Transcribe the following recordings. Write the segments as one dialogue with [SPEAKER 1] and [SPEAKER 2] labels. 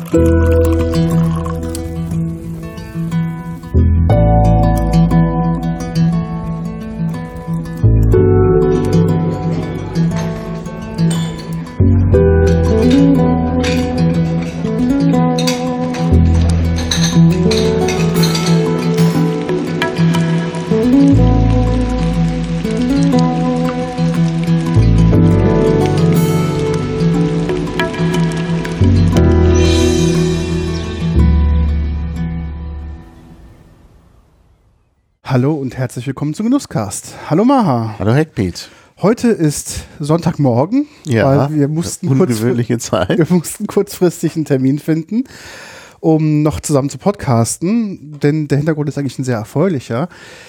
[SPEAKER 1] Hallo und herzlich willkommen zum Genusscast. Hallo Maha.
[SPEAKER 2] Hallo Hackbeat.
[SPEAKER 1] Heute ist Sonntagmorgen, weil wir mussten kurzfristig einen Termin finden, um noch zusammen zu podcasten, denn der Hintergrund ist eigentlich ein sehr erfreulicher.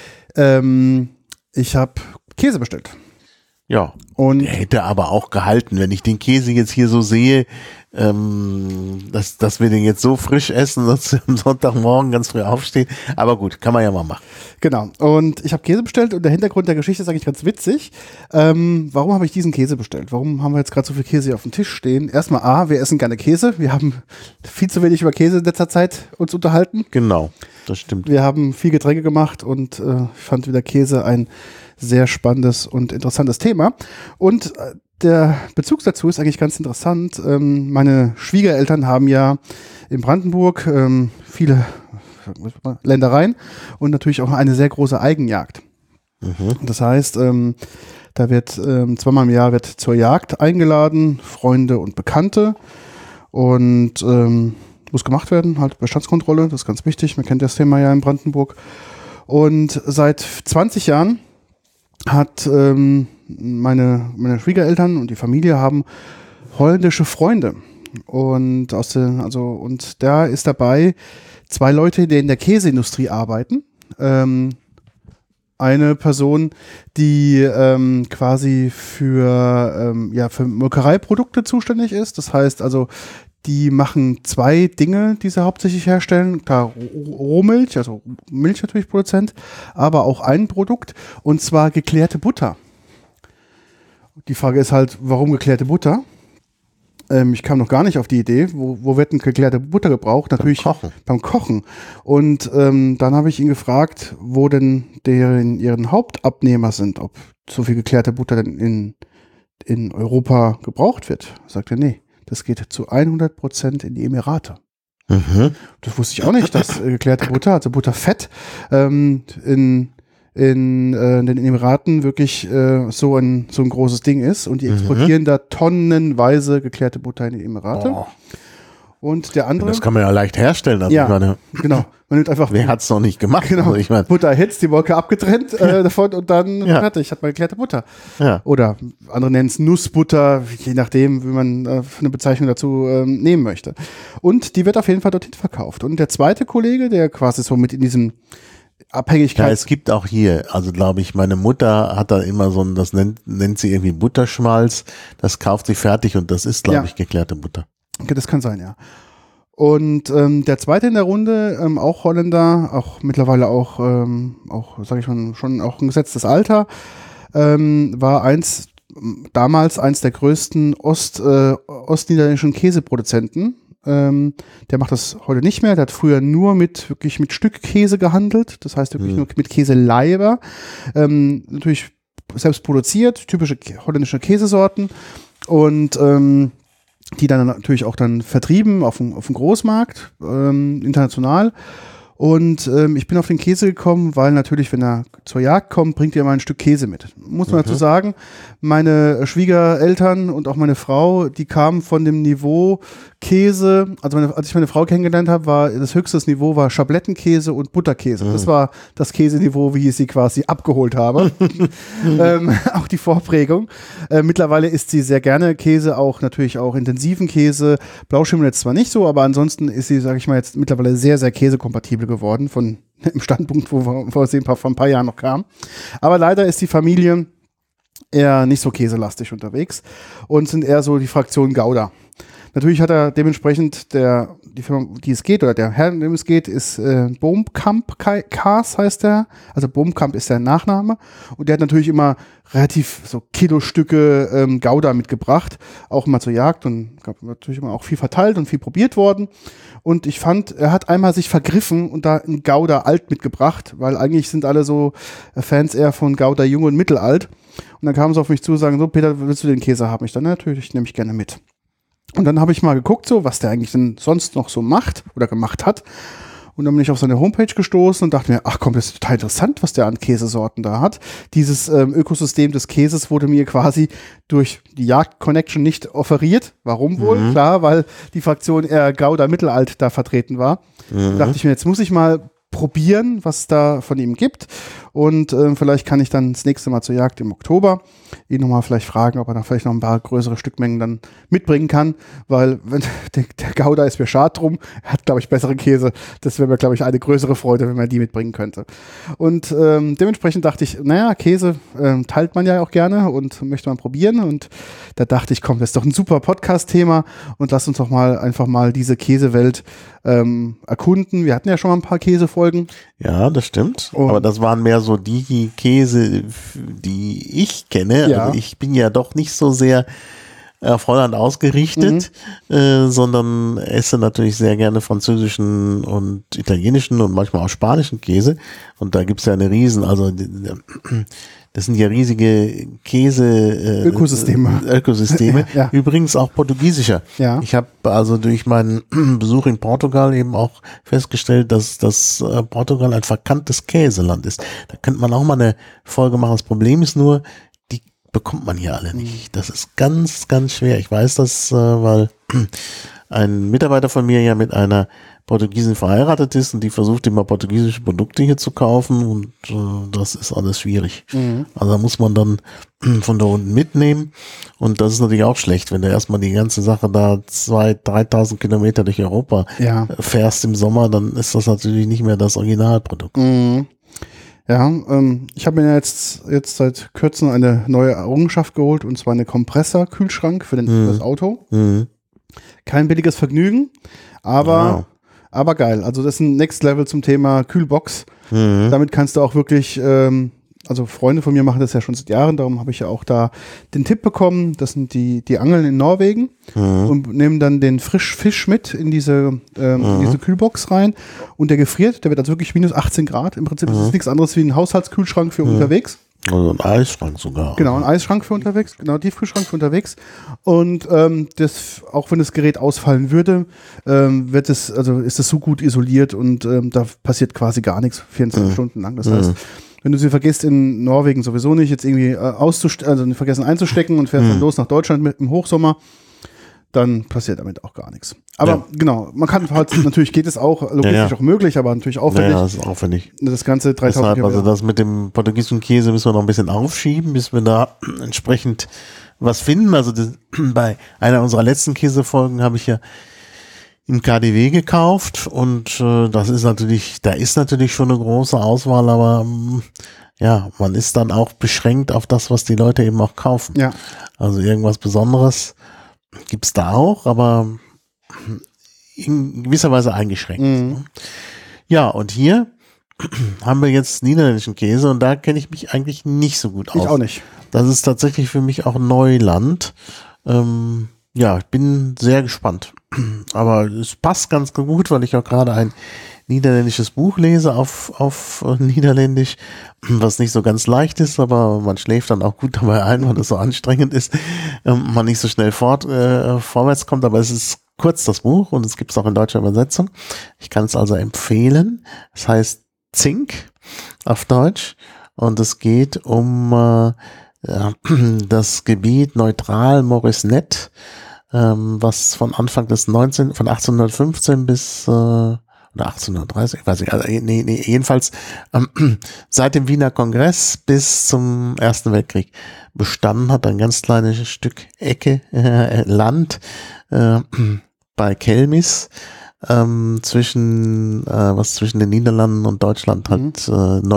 [SPEAKER 1] Ich habe Käse bestellt.
[SPEAKER 2] Ja,
[SPEAKER 1] und
[SPEAKER 2] der hätte aber auch gehalten, wenn ich den Käse jetzt hier so sehe, dass wir den jetzt so frisch essen, dass wir am Sonntagmorgen ganz früh aufstehen. Aber gut, kann man ja mal machen.
[SPEAKER 1] Genau, und ich habe Käse bestellt und der Hintergrund der Geschichte ist eigentlich ganz witzig. Warum habe ich diesen Käse bestellt? Warum haben wir jetzt gerade so viel Käse hier auf dem Tisch stehen? Erstmal wir essen gerne Käse. Wir haben viel zu wenig über Käse in letzter Zeit uns unterhalten.
[SPEAKER 2] Genau, das stimmt.
[SPEAKER 1] Wir haben viel Getränke gemacht und ich fand wieder Käse ein sehr spannendes und interessantes Thema. Und der Bezug dazu ist eigentlich ganz interessant. Meine Schwiegereltern haben ja in Brandenburg viele Ländereien und natürlich auch eine sehr große Eigenjagd. Mhm. Das heißt, da wird zweimal im Jahr wird zur Jagd eingeladen, Freunde und Bekannte, und muss gemacht werden, halt Bestandskontrolle, das ist ganz wichtig. Man kennt das Thema ja in Brandenburg. Und seit 20 Jahren hat meine Schwiegereltern und die Familie haben holländische Freunde. Und und da ist dabei 2 Leute, die in der Käseindustrie arbeiten. Eine Person, die quasi für Molkereiprodukte zuständig ist. Das heißt also, die machen 2 Dinge, die sie hauptsächlich herstellen. Klar, Rohmilch, also Milch natürlich Produzent, aber auch ein Produkt, und zwar geklärte Butter. Die Frage ist halt, warum geklärte Butter? Ich kam noch gar nicht auf die Idee, wo wird denn geklärte Butter gebraucht? Natürlich beim Kochen. Und dann habe ich ihn gefragt, wo denn ihren Hauptabnehmer sind, ob so viel geklärte Butter denn in Europa gebraucht wird. Sagt er, nee, das geht zu 100% in die Emirate. Mhm. Das wusste ich auch nicht, dass geklärte Butter, also Butterfett, in den Emiraten wirklich so ein großes Ding ist, und die exportieren da tonnenweise geklärte Butter in die Emirate. Oh. Und der andere...
[SPEAKER 2] Das kann man ja leicht herstellen. Also
[SPEAKER 1] ja, genau. Man nimmt einfach...
[SPEAKER 2] Wer hat es noch nicht gemacht?
[SPEAKER 1] Genau. Also Butter erhitzt, die Molke abgetrennt davon, und dann fertig, hat man geklärte Butter. Ja. Oder andere nennen es Nussbutter, je nachdem, wie man eine Bezeichnung dazu nehmen möchte. Und die wird auf jeden Fall dorthin verkauft. Und der zweite Kollege, der quasi so mit in diesem Abhängigkeit.
[SPEAKER 2] Ja, es gibt auch hier, also glaube ich, meine Mutter hat da immer so ein, das nennt sie irgendwie Butterschmalz, das kauft sie fertig, und das ist, glaube ich, geklärte Butter.
[SPEAKER 1] Okay, das kann sein, ja. Und der zweite in der Runde, auch Holländer, auch mittlerweile auch sage ich mal, schon auch ein gesetztes Alter, war damals eins der größten ostniederländischen Käseproduzenten. Der macht das heute nicht mehr. Der hat früher nur wirklich mit Stückkäse gehandelt. Das heißt wirklich nur mit Käseleiber. Natürlich selbst produziert, typische holländische Käsesorten. Und die dann natürlich auch dann vertrieben auf dem Großmarkt, international. Und ich bin auf den Käse gekommen, weil natürlich, wenn er zur Jagd kommt, bringt er mal ein Stück Käse mit. Muss man dazu sagen, meine Schwiegereltern und auch meine Frau, die kamen von dem Niveau Käse, also als ich meine Frau kennengelernt habe, war das höchste Niveau war Schablettenkäse und Butterkäse. Das war das Käseniveau, wie ich sie quasi abgeholt habe. Auch die Vorprägung. Mittlerweile isst sie sehr gerne Käse, natürlich auch intensiven Käse. Blauschimmel jetzt zwar nicht so, aber ansonsten ist sie, sage ich mal, jetzt mittlerweile sehr, sehr käsekompatibel geworden von im Standpunkt, wo sie vor ein paar Jahren noch kam. Aber leider ist die Familie eher nicht so käselastig unterwegs und sind eher so die Fraktion Gouda. Natürlich hat er dementsprechend die Firma, um die es geht, oder der Herr, um den es geht, ist Boomkamp Cars heißt der. Also Boomkamp ist der Nachname. Und der hat natürlich immer relativ so Kilostücke Gouda mitgebracht, auch immer zur Jagd und gab natürlich immer auch viel verteilt und viel probiert worden. Und ich fand, er hat einmal sich vergriffen und da ein Gouda alt mitgebracht, weil eigentlich sind alle so Fans eher von Gouda jung und mittelalt. Und dann kamen sie auf mich zu und sagen, so Peter, willst du den Käse haben? Ich dann, natürlich, nehme ich gerne mit. Und dann habe ich mal geguckt, so was der eigentlich denn sonst noch so macht oder gemacht hat. Und dann bin ich auf seine Homepage gestoßen und dachte mir, ach komm, das ist total interessant, was der an Käsesorten da hat. Dieses Ökosystem des Käses wurde mir quasi durch die Jagd-Connection nicht offeriert. Warum wohl? Klar, weil die Fraktion eher Gouda Mittelalt da vertreten war. Da dachte ich mir, jetzt muss ich mal probieren, was da von ihm gibt. Und vielleicht kann ich dann das nächste Mal zur Jagd im Oktober ihn nochmal vielleicht fragen, ob er da vielleicht noch ein paar größere Stückmengen dann mitbringen kann, weil wenn der Gouda ist mir schad drum, er hat, glaube ich, bessere Käse. Das wäre mir, glaube ich, eine größere Freude, wenn man die mitbringen könnte. Und dementsprechend dachte ich, naja, Käse teilt man ja auch gerne und möchte man probieren. Und da dachte ich, komm, das ist doch ein super Podcast-Thema und lass uns doch mal einfach mal diese Käsewelt erkunden. Wir hatten ja schon mal ein paar Käsefolgen.
[SPEAKER 2] Ja, das stimmt. Aber das waren mehr so die Käse, die ich kenne. Ja. Also ich bin ja doch nicht so sehr auf Holland ausgerichtet, sondern esse natürlich sehr gerne französischen und italienischen und manchmal auch spanischen Käse. Und da gibt's ja eine das sind ja riesige Ökosysteme. Ja. Übrigens auch portugiesischer. Ja. Ich habe also durch meinen Besuch in Portugal eben auch festgestellt, dass das Portugal ein verkanntes Käseland ist. Da könnte man auch mal eine Folge machen. Das Problem ist nur, die bekommt man hier alle nicht. Das ist ganz, ganz schwer. Ich weiß das, weil ein Mitarbeiter von mir ja mit einer Portugiesin verheiratet ist und die versucht immer portugiesische Produkte hier zu kaufen und das ist alles schwierig. Also da muss man dann von da unten mitnehmen und das ist natürlich auch schlecht, wenn du erstmal die ganze Sache da 2.000, 3.000 Kilometer durch Europa fährst im Sommer, dann ist das natürlich nicht mehr das Originalprodukt.
[SPEAKER 1] Ja, ich habe mir jetzt seit kürzem eine neue Errungenschaft geholt und zwar eine Kompressorkühlschrank für das Auto. Kein billiges Vergnügen, aber geil. Also das ist ein Next Level zum Thema Kühlbox. Damit kannst du auch wirklich, also Freunde von mir machen das ja schon seit Jahren, darum habe ich ja auch da den Tipp bekommen. Das sind die Angeln in Norwegen und nehmen dann den Frischfisch mit in diese Kühlbox rein und der gefriert, der wird also wirklich minus 18 Grad. Im Prinzip ist es nichts anderes wie ein Haushaltskühlschrank für unterwegs.
[SPEAKER 2] Also ein Eisschrank sogar.
[SPEAKER 1] Genau, ein Eisschrank für unterwegs, genau, Tiefkühlschrank für unterwegs. Und das, auch wenn das Gerät ausfallen würde, ist es so gut isoliert und da passiert quasi gar nichts 24 Stunden lang. Das heißt, wenn du sie vergisst in Norwegen sowieso nicht, jetzt irgendwie vergessen einzustecken und fährst dann los nach Deutschland mit im Hochsommer, dann passiert damit auch gar nichts. Aber genau, man kann halt, natürlich geht es auch, logistisch auch möglich, aber natürlich aufwendig.
[SPEAKER 2] Ja, das ist aufwendig.
[SPEAKER 1] Das Ganze 3.000
[SPEAKER 2] Deshalb, also das mit dem portugiesischen Käse müssen wir noch ein bisschen aufschieben, bis wir da entsprechend was finden. Also bei einer unserer letzten Käsefolgen habe ich ja im KDW gekauft und da ist natürlich schon eine große Auswahl, aber man ist dann auch beschränkt auf das, was die Leute eben auch kaufen. Ja. Also irgendwas Besonderes gibt's da auch, aber in gewisser Weise eingeschränkt. Ja, und hier haben wir jetzt niederländischen Käse und da kenne ich mich eigentlich nicht so gut aus.
[SPEAKER 1] Ich auch nicht.
[SPEAKER 2] Das ist tatsächlich für mich auch Neuland. Ich bin sehr gespannt. Aber es passt ganz gut, weil ich auch gerade ein niederländisches Buch lese auf Niederländisch, was nicht so ganz leicht ist, aber man schläft dann auch gut dabei ein, weil es so anstrengend ist, man nicht so schnell vorwärts kommt, aber es ist kurz, das Buch, und es gibt es auch in deutscher Übersetzung. Ich kann es also empfehlen. Es heißt Zink auf Deutsch und es geht um das Gebiet Neutral-Morisnet, was von Anfang von 1815 bis oder 1830, ich weiß nicht, also, jedenfalls seit dem Wiener Kongress bis zum Ersten Weltkrieg bestanden hat, ein ganz kleines Stück Land bei Kelmis, was zwischen den Niederlanden und Deutschland halt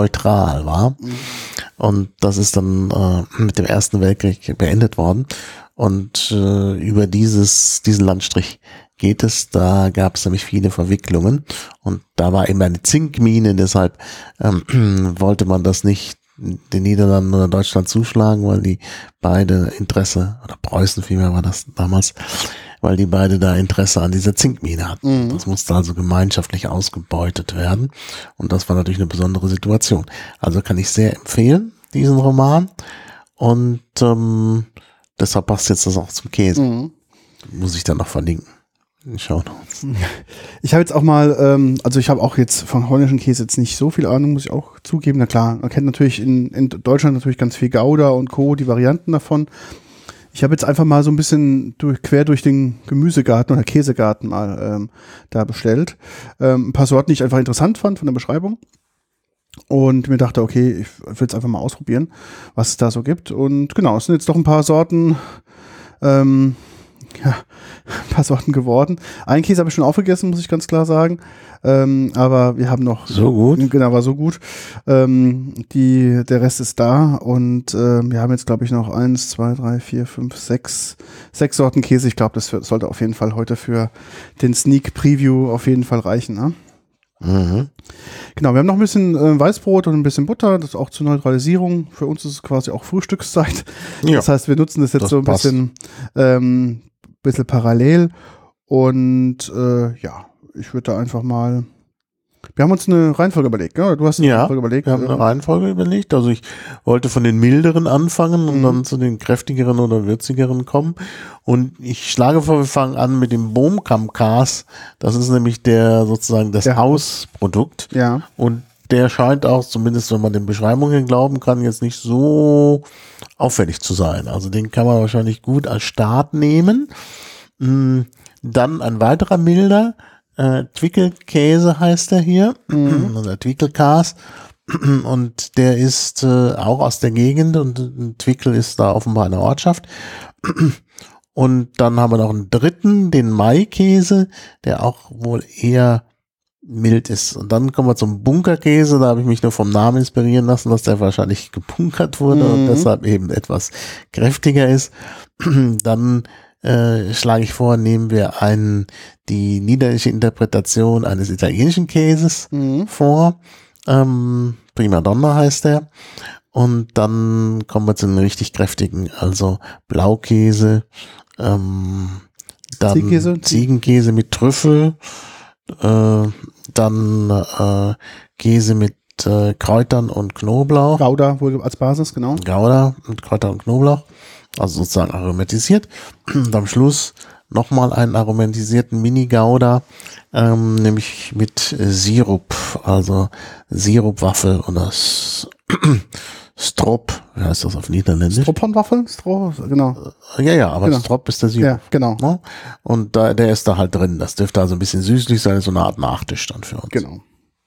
[SPEAKER 2] neutral war. Und das ist dann mit dem Ersten Weltkrieg beendet worden. Und über diesen Landstrich geht es. Da gab es nämlich viele Verwicklungen. Und da war eben eine Zinkmine, deshalb wollte man das nicht den Niederlanden oder Deutschland zuschlagen, weil die beide Interesse, oder Preußen vielmehr war das damals, weil die beide da Interesse an dieser Zinkmine hatten. Das musste also gemeinschaftlich ausgebeutet werden. Und das war natürlich eine besondere Situation. Also kann ich sehr empfehlen, diesen Roman. Und deshalb passt jetzt das auch zum Käse. Muss ich dann noch verlinken. Schauen wir uns.
[SPEAKER 1] Ich habe jetzt auch mal, also ich habe auch jetzt von holländischen Käse jetzt nicht so viel Ahnung, muss ich auch zugeben. Na klar, man kennt natürlich in Deutschland natürlich ganz viel Gouda und Co., die Varianten davon. Ich habe jetzt einfach mal so ein bisschen quer durch den Gemüsegarten oder Käsegarten mal da bestellt. Ein paar Sorten, die ich einfach interessant fand von der Beschreibung. Und mir dachte, okay, ich will es einfach mal ausprobieren, was es da so gibt. Und genau, es sind jetzt doch ein paar Sorten, ein paar Sorten geworden. Einen Käse habe ich schon aufgegessen, muss ich ganz klar sagen. Aber wir haben noch...
[SPEAKER 2] So gut?
[SPEAKER 1] Genau, war so gut. Der Rest ist da und wir haben jetzt, glaube ich, noch 1, 2, 3, 4, 5, 6 Sorten Käse. Ich glaube, das sollte auf jeden Fall heute für den Sneak Preview auf jeden Fall reichen. Ne? Genau, wir haben noch ein bisschen Weißbrot und ein bisschen Butter, das ist auch zur Neutralisierung. Für uns ist es quasi auch Frühstückszeit. Ja, das heißt, wir nutzen das jetzt das so ein bisschen parallel. Und ja, ich würde da einfach mal... Wir haben uns eine Reihenfolge überlegt, ne? Du hast eine Reihenfolge überlegt.
[SPEAKER 2] Wir haben eine Reihenfolge überlegt. Also ich wollte von den milderen anfangen und dann zu den kräftigeren oder würzigeren kommen. Und ich schlage vor, wir fangen an mit dem Boomkamkaas. Das ist nämlich sozusagen das Hausprodukt.
[SPEAKER 1] Ja.
[SPEAKER 2] Und der scheint auch, zumindest wenn man den Beschreibungen glauben kann, jetzt nicht so auffällig zu sein. Also den kann man wahrscheinlich gut als Start nehmen. Dann ein weiterer milder, Twickelkäse heißt der hier, oder Twickelkäse, und der ist auch aus der Gegend und Twickel ist da offenbar eine Ortschaft. Und dann haben wir noch einen dritten, den Maikäse, der auch wohl eher mild ist. Und dann kommen wir zum Bunkerkäse, da habe ich mich nur vom Namen inspirieren lassen, dass der wahrscheinlich gebunkert wurde und deshalb eben etwas kräftiger ist. Dann schlage ich vor, nehmen wir die niederländische Interpretation eines italienischen Käses vor. Prima Donna heißt der. Und dann kommen wir zu den richtig kräftigen, also Blaukäse, dann Ziegenkäse mit Trüffel, dann Käse mit Kräutern und Knoblauch.
[SPEAKER 1] Gouda wohl als Basis, genau.
[SPEAKER 2] Gouda mit Kräutern und Knoblauch. Also sozusagen aromatisiert. Und am Schluss nochmal einen aromatisierten Mini-Gouda, nämlich mit Sirup, also Sirupwaffel oder Strop, wie heißt das auf Niederländisch?
[SPEAKER 1] Stroopwafel? Genau.
[SPEAKER 2] Ja, aber genau. Strop ist der Sirup.
[SPEAKER 1] Ja, genau.
[SPEAKER 2] Ne? Und der ist da halt drin. Das dürfte also ein bisschen süßlich sein, so eine Art Nachtisch dann für uns.
[SPEAKER 1] Genau.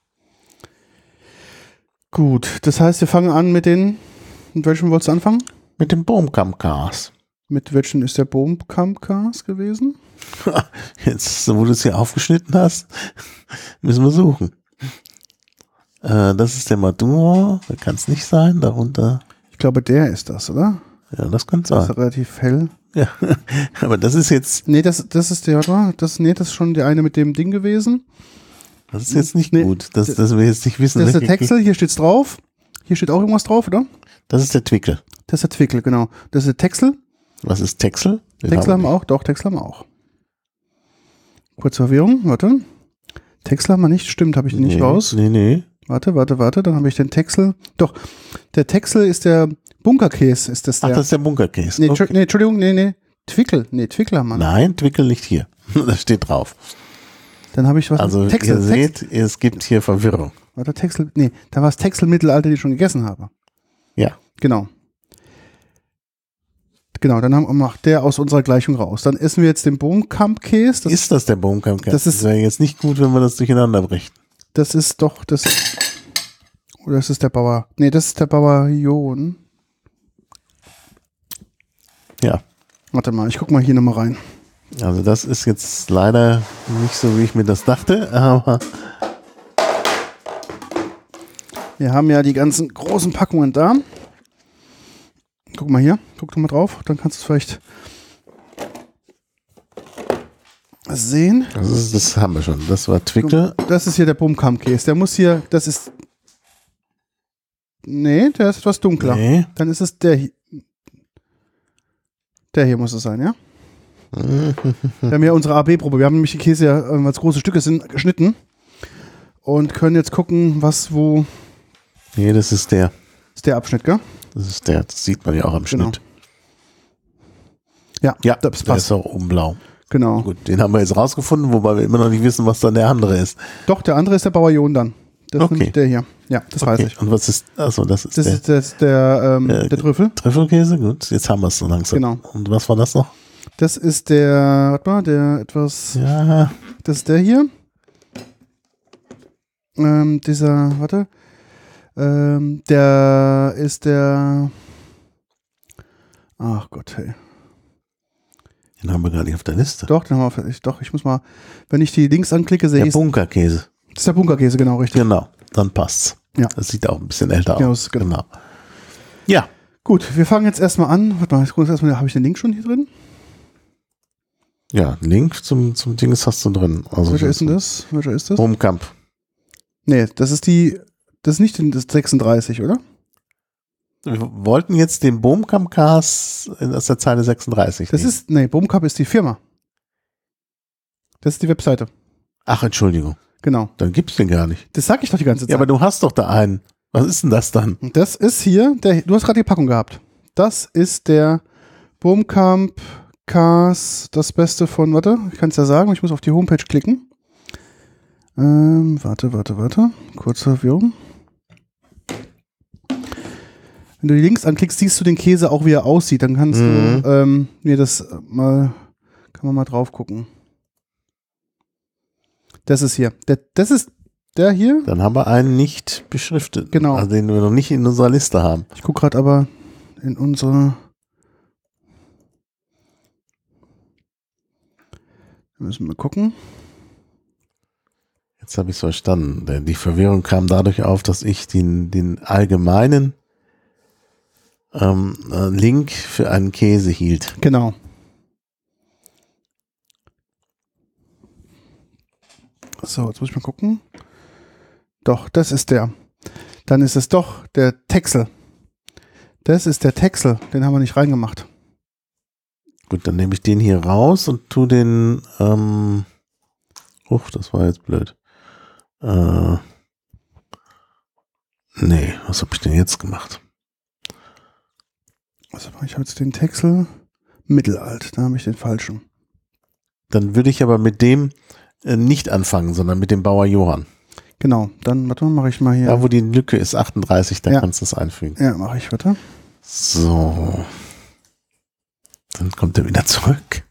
[SPEAKER 1] Gut, das heißt, wir fangen an mit welchem wolltest du anfangen?
[SPEAKER 2] Mit dem Boomkamkaas.
[SPEAKER 1] Mit welchen ist der Boomkamkaas gewesen?
[SPEAKER 2] Jetzt, wo du es hier aufgeschnitten hast, müssen wir suchen. Das ist der Maduro, der kann es nicht sein, darunter.
[SPEAKER 1] Ich glaube, der ist das, oder?
[SPEAKER 2] Ja, das könnte sein.
[SPEAKER 1] Das ist relativ hell.
[SPEAKER 2] Ja, aber das ist jetzt...
[SPEAKER 1] Nee, das ist der, oder? Das ist schon der eine mit dem Ding gewesen.
[SPEAKER 2] Das ist jetzt nicht gut, dass wir jetzt nicht wissen.
[SPEAKER 1] Das ist der Texel, hier steht's drauf. Hier steht auch irgendwas drauf, oder?
[SPEAKER 2] Das ist der Twickel.
[SPEAKER 1] Das ist der Twickel, genau. Das ist der Texel.
[SPEAKER 2] Was ist Texel?
[SPEAKER 1] Texel haben wir auch, doch, Texel haben wir auch. Kurze Verwirrung, warte. Texel haben wir nicht, stimmt, habe ich den nicht raus.
[SPEAKER 2] Nee.
[SPEAKER 1] Warte, dann habe ich den Texel. Doch, der Texel ist der Bunkerkäse, ist das der.
[SPEAKER 2] Ach, das ist der Bunkerkäse.
[SPEAKER 1] Nee, okay. Entschuldigung, nee. Twickel haben wir.
[SPEAKER 2] Nein, Twickel liegt hier. Das steht drauf.
[SPEAKER 1] Dann habe ich was.
[SPEAKER 2] Also Texel, ihr seht, es gibt hier Verwirrung.
[SPEAKER 1] Warte, Texel, nee, da war es Texel-Mittelalter, die ich schon gegessen habe.
[SPEAKER 2] Ja.
[SPEAKER 1] Genau, dann macht der aus unserer Gleichung raus. Dann essen wir jetzt den Boomkamkäse.
[SPEAKER 2] Ist das der Boomkamkäse?
[SPEAKER 1] Das
[SPEAKER 2] wäre jetzt nicht gut, wenn wir das durcheinander brechen.
[SPEAKER 1] Das ist doch das. Oder ist es der Bauer? Nee, das ist der Bauerjon.
[SPEAKER 2] Ja.
[SPEAKER 1] Warte mal, ich guck mal hier nochmal rein.
[SPEAKER 2] Also das ist jetzt leider nicht so, wie ich mir das dachte, aber...
[SPEAKER 1] Wir haben ja die ganzen großen Packungen da. Guck mal hier, guck doch mal drauf, dann kannst du es vielleicht sehen.
[SPEAKER 2] Das haben wir schon. Das war Twickel.
[SPEAKER 1] Das ist hier der Boomkamp-Käse. Der muss hier, das ist. Nee, der ist etwas dunkler.
[SPEAKER 2] Nee.
[SPEAKER 1] Dann ist es der hier. Der hier muss es sein, ja? Wir haben ja unsere AB-Probe. Wir haben nämlich die Käse ja, als große Stücke sind, geschnitten. Und können jetzt gucken, was, wo.
[SPEAKER 2] Nee, das ist der.
[SPEAKER 1] Das ist der Abschnitt, gell?
[SPEAKER 2] Das sieht man ja auch am Schnitt.
[SPEAKER 1] Ja,
[SPEAKER 2] Ja,
[SPEAKER 1] das
[SPEAKER 2] der
[SPEAKER 1] passt.
[SPEAKER 2] ist auch oben blau.
[SPEAKER 1] Genau.
[SPEAKER 2] Gut, den haben wir jetzt rausgefunden, wobei wir immer noch nicht wissen, was dann der andere ist.
[SPEAKER 1] Doch, der andere ist der Bauerjon dann. Das ist
[SPEAKER 2] Okay.
[SPEAKER 1] nämlich der hier. Ja, das weiß ich.
[SPEAKER 2] Und was ist, achso, das ist
[SPEAKER 1] Das ist der Trüffel.
[SPEAKER 2] Trüffelkäse? Gut, jetzt haben wir es so langsam.
[SPEAKER 1] Genau.
[SPEAKER 2] Und was war das noch?
[SPEAKER 1] Das ist der, warte mal, der etwas,
[SPEAKER 2] Ja,
[SPEAKER 1] das ist der hier. Der ist der, ach Gott, hey.
[SPEAKER 2] den haben wir gar nicht auf der Liste.
[SPEAKER 1] Doch, den haben wir, doch, ich muss mal, wenn ich die Links anklicke, sehe
[SPEAKER 2] Der
[SPEAKER 1] ich,
[SPEAKER 2] Bunkerkäse.
[SPEAKER 1] das ist der Bunkerkäse, genau, richtig.
[SPEAKER 2] Genau, dann passt's.
[SPEAKER 1] Ja.
[SPEAKER 2] Das sieht auch ein bisschen älter
[SPEAKER 1] Ja,
[SPEAKER 2] aus.
[SPEAKER 1] das- genau.
[SPEAKER 2] Ja,
[SPEAKER 1] Gut, wir fangen jetzt erstmal an. Warte mal, ich gucke erstmal, habe ich den Link schon hier drin?
[SPEAKER 2] ja, Link zum Dings hast du drin. Also
[SPEAKER 1] Welcher ist denn das? Welcher ist das?
[SPEAKER 2] Boomkamp.
[SPEAKER 1] Nee, das ist nicht das 36, oder?
[SPEAKER 2] Wir wollten jetzt den Boomkamp-Cast aus der Zeile 36
[SPEAKER 1] Das
[SPEAKER 2] nehmen.
[SPEAKER 1] Boomkamp ist die Firma. Das ist die Webseite.
[SPEAKER 2] Ach, Entschuldigung.
[SPEAKER 1] Genau.
[SPEAKER 2] Dann gibt's den gar nicht.
[SPEAKER 1] Das sag ich doch die ganze Zeit.
[SPEAKER 2] Ja, aber du hast doch da einen. Was ist denn das dann?
[SPEAKER 1] Das ist hier, du hast gerade die Packung gehabt. Das ist der Boomkamp Cast, das Beste von, warte, ich kann es ja sagen, ich muss auf die Homepage klicken. Warte. Kurze Verwirrung. Wenn du die Links anklickst, siehst du den Käse auch, wie er aussieht. Dann kannst du mir das mal, kann man mal drauf gucken. Das ist hier. Das ist der hier.
[SPEAKER 2] Dann haben wir einen nicht beschriftet.
[SPEAKER 1] Genau.
[SPEAKER 2] Also den wir noch nicht in unserer Liste haben.
[SPEAKER 1] Ich gucke gerade aber in unsere. Da müssen wir gucken.
[SPEAKER 2] Jetzt habe ich es verstanden. Denn die Verwirrung kam dadurch auf, dass ich den allgemeinen Link für einen Käse hielt.
[SPEAKER 1] Genau. So, jetzt muss ich mal gucken. Doch, das ist der. Dann ist es doch der Texel. Das ist der Texel. Den haben wir nicht reingemacht.
[SPEAKER 2] Gut, dann nehme ich den hier raus und tu den, das war jetzt blöd. Nee, was habe ich denn jetzt gemacht?
[SPEAKER 1] Also ich habe jetzt den Texel mittelalt. Da habe ich den falschen.
[SPEAKER 2] Dann würde ich aber mit dem nicht anfangen, sondern mit dem Bauer Johann.
[SPEAKER 1] Genau, dann, warte mal, mache ich mal hier.
[SPEAKER 2] Da, wo die Lücke ist, 38, da
[SPEAKER 1] Ja.
[SPEAKER 2] kannst du es einfügen.
[SPEAKER 1] Ja, mache ich, warte.
[SPEAKER 2] So. Dann kommt er wieder zurück.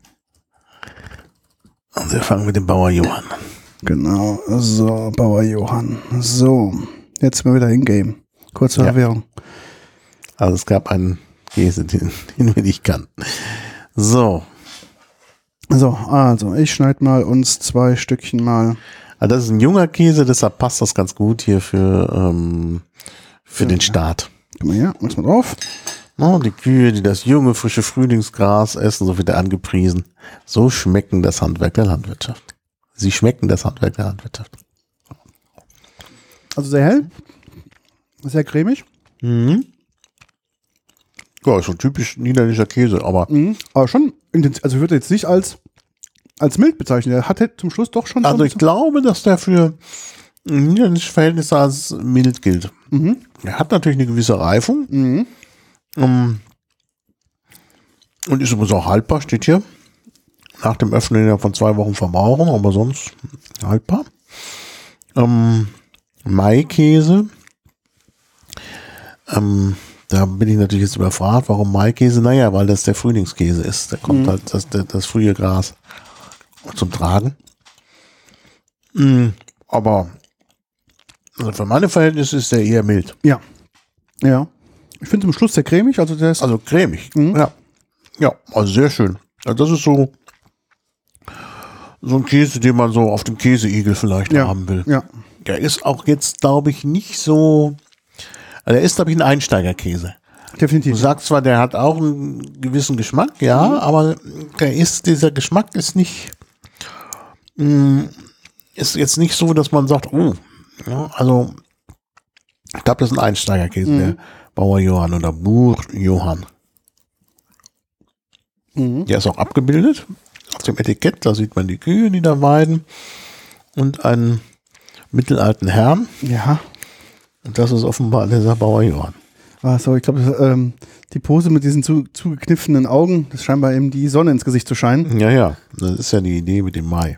[SPEAKER 2] Und wir fangen mit dem Bauer Johann an.
[SPEAKER 1] Genau, so, Bauer Johann. So, jetzt sind wir wieder in Game. Kurze
[SPEAKER 2] Ja.
[SPEAKER 1] Erwährung.
[SPEAKER 2] Also es gab einen Käse, den wir nicht kannten. So.
[SPEAKER 1] So, also, ich schneide mal uns 2 Stückchen mal.
[SPEAKER 2] Also das ist ein junger Käse, deshalb passt das ganz gut hier für den Start.
[SPEAKER 1] Guck mal hier, mach's mal drauf.
[SPEAKER 2] Oh, die Kühe, die das junge, frische Frühlingsgras essen, so wird er angepriesen. So schmecken das Handwerk der Landwirtschaft. Sie schmecken das Handwerk der Landwirtschaft.
[SPEAKER 1] Also sehr hell, sehr cremig.
[SPEAKER 2] Mhm. Ja, ist schon typisch niederländischer Käse, aber
[SPEAKER 1] Aber schon intensiv. Also ich würde jetzt nicht als mild bezeichnen. Der hat zum Schluss doch schon.
[SPEAKER 2] also ich glaube, dass der für niederländische Verhältnisse als mild gilt. Er hat natürlich eine gewisse Reifung. Und ist übrigens auch haltbar, steht hier. Nach dem Öffnen ja von 2 Wochen verbrauchen, aber sonst haltbar. Maikäse. Da bin ich natürlich jetzt überfragt, warum Maikäse? Naja, weil das der Frühlingskäse ist. Da kommt halt das frühe Gras zum Tragen. Aber also für meine Verhältnisse ist der eher mild.
[SPEAKER 1] Ja. Ja. Ich finde zum Schluss sehr cremig. Also der ist.
[SPEAKER 2] Also cremig. Ja. Ja, also sehr schön. Also das ist so ein Käse, den man so auf dem Käseigel vielleicht haben will.
[SPEAKER 1] Ja.
[SPEAKER 2] Der ist auch jetzt, glaube ich, nicht so. Also der ist, glaube ich, ein Einsteigerkäse. Du
[SPEAKER 1] Definitiv.
[SPEAKER 2] sagst zwar, der hat auch einen gewissen Geschmack, ja, aber dieser Geschmack ist nicht Ist jetzt nicht so, dass man sagt, oh, ja, also ich glaube, das ist ein Einsteigerkäse, der Bauer Johann oder Bur Johann. Der ist auch abgebildet auf dem Etikett, da sieht man die Kühe, die da weiden und einen mittelalten Herrn.
[SPEAKER 1] Ja.
[SPEAKER 2] Und das ist offenbar dieser Bauer Johann.
[SPEAKER 1] So, ich glaube, die Pose mit diesen zugekniffenen Augen, das ist scheinbar eben die Sonne ins Gesicht zu scheinen.
[SPEAKER 2] Ja, das ist ja die Idee mit dem Mai.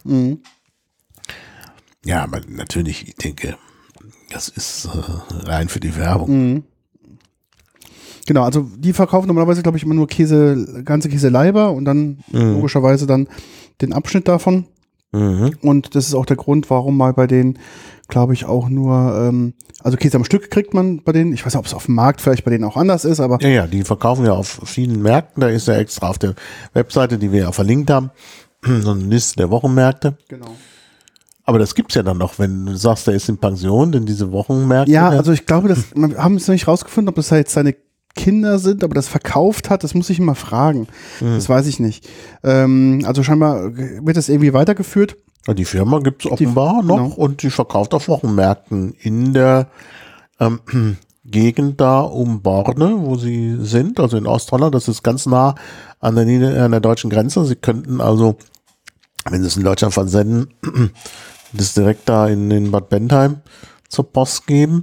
[SPEAKER 2] Ja, aber natürlich, ich denke, das ist rein für die Werbung.
[SPEAKER 1] Genau, also die verkaufen normalerweise, glaube ich, immer nur ganze Käseleiber und dann logischerweise dann den Abschnitt davon. Und das ist auch der Grund, warum mal bei denen, glaube ich, auch nur, also Käse am Stück kriegt man bei denen. Ich weiß nicht, ob es auf dem Markt vielleicht bei denen auch anders ist, aber.
[SPEAKER 2] Ja, die verkaufen ja auf vielen Märkten. Da ist ja extra auf der Webseite, die wir ja verlinkt haben, so eine Liste der Wochenmärkte.
[SPEAKER 1] Genau.
[SPEAKER 2] Aber das gibt's ja dann noch, wenn du sagst, der ist in Pension, denn diese Wochenmärkte.
[SPEAKER 1] Ja, also ich glaube, wir haben es noch nicht rausgefunden, ob das jetzt seine Kinder sind, aber das verkauft hat, das muss ich mal fragen. Das weiß ich nicht. Also scheinbar wird das irgendwie weitergeführt.
[SPEAKER 2] Ja, die Firma gibt's offenbar noch, genau. Und die verkauft auf Wochenmärkten in der Gegend da um Borne, wo sie sind, also in Ostholland. Das ist ganz nah an der deutschen Grenze. Sie könnten also, wenn sie es in Deutschland versenden, das direkt da in Bad Bentheim zur Post geben.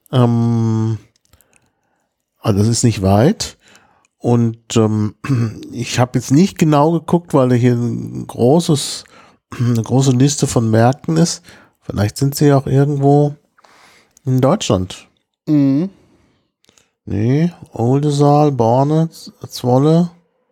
[SPEAKER 2] Also das ist nicht weit und ich habe jetzt nicht genau geguckt, weil hier eine große Liste von Märkten ist. Vielleicht sind sie auch irgendwo in Deutschland. Nee, Oldenzaal, Borne, Zwolle,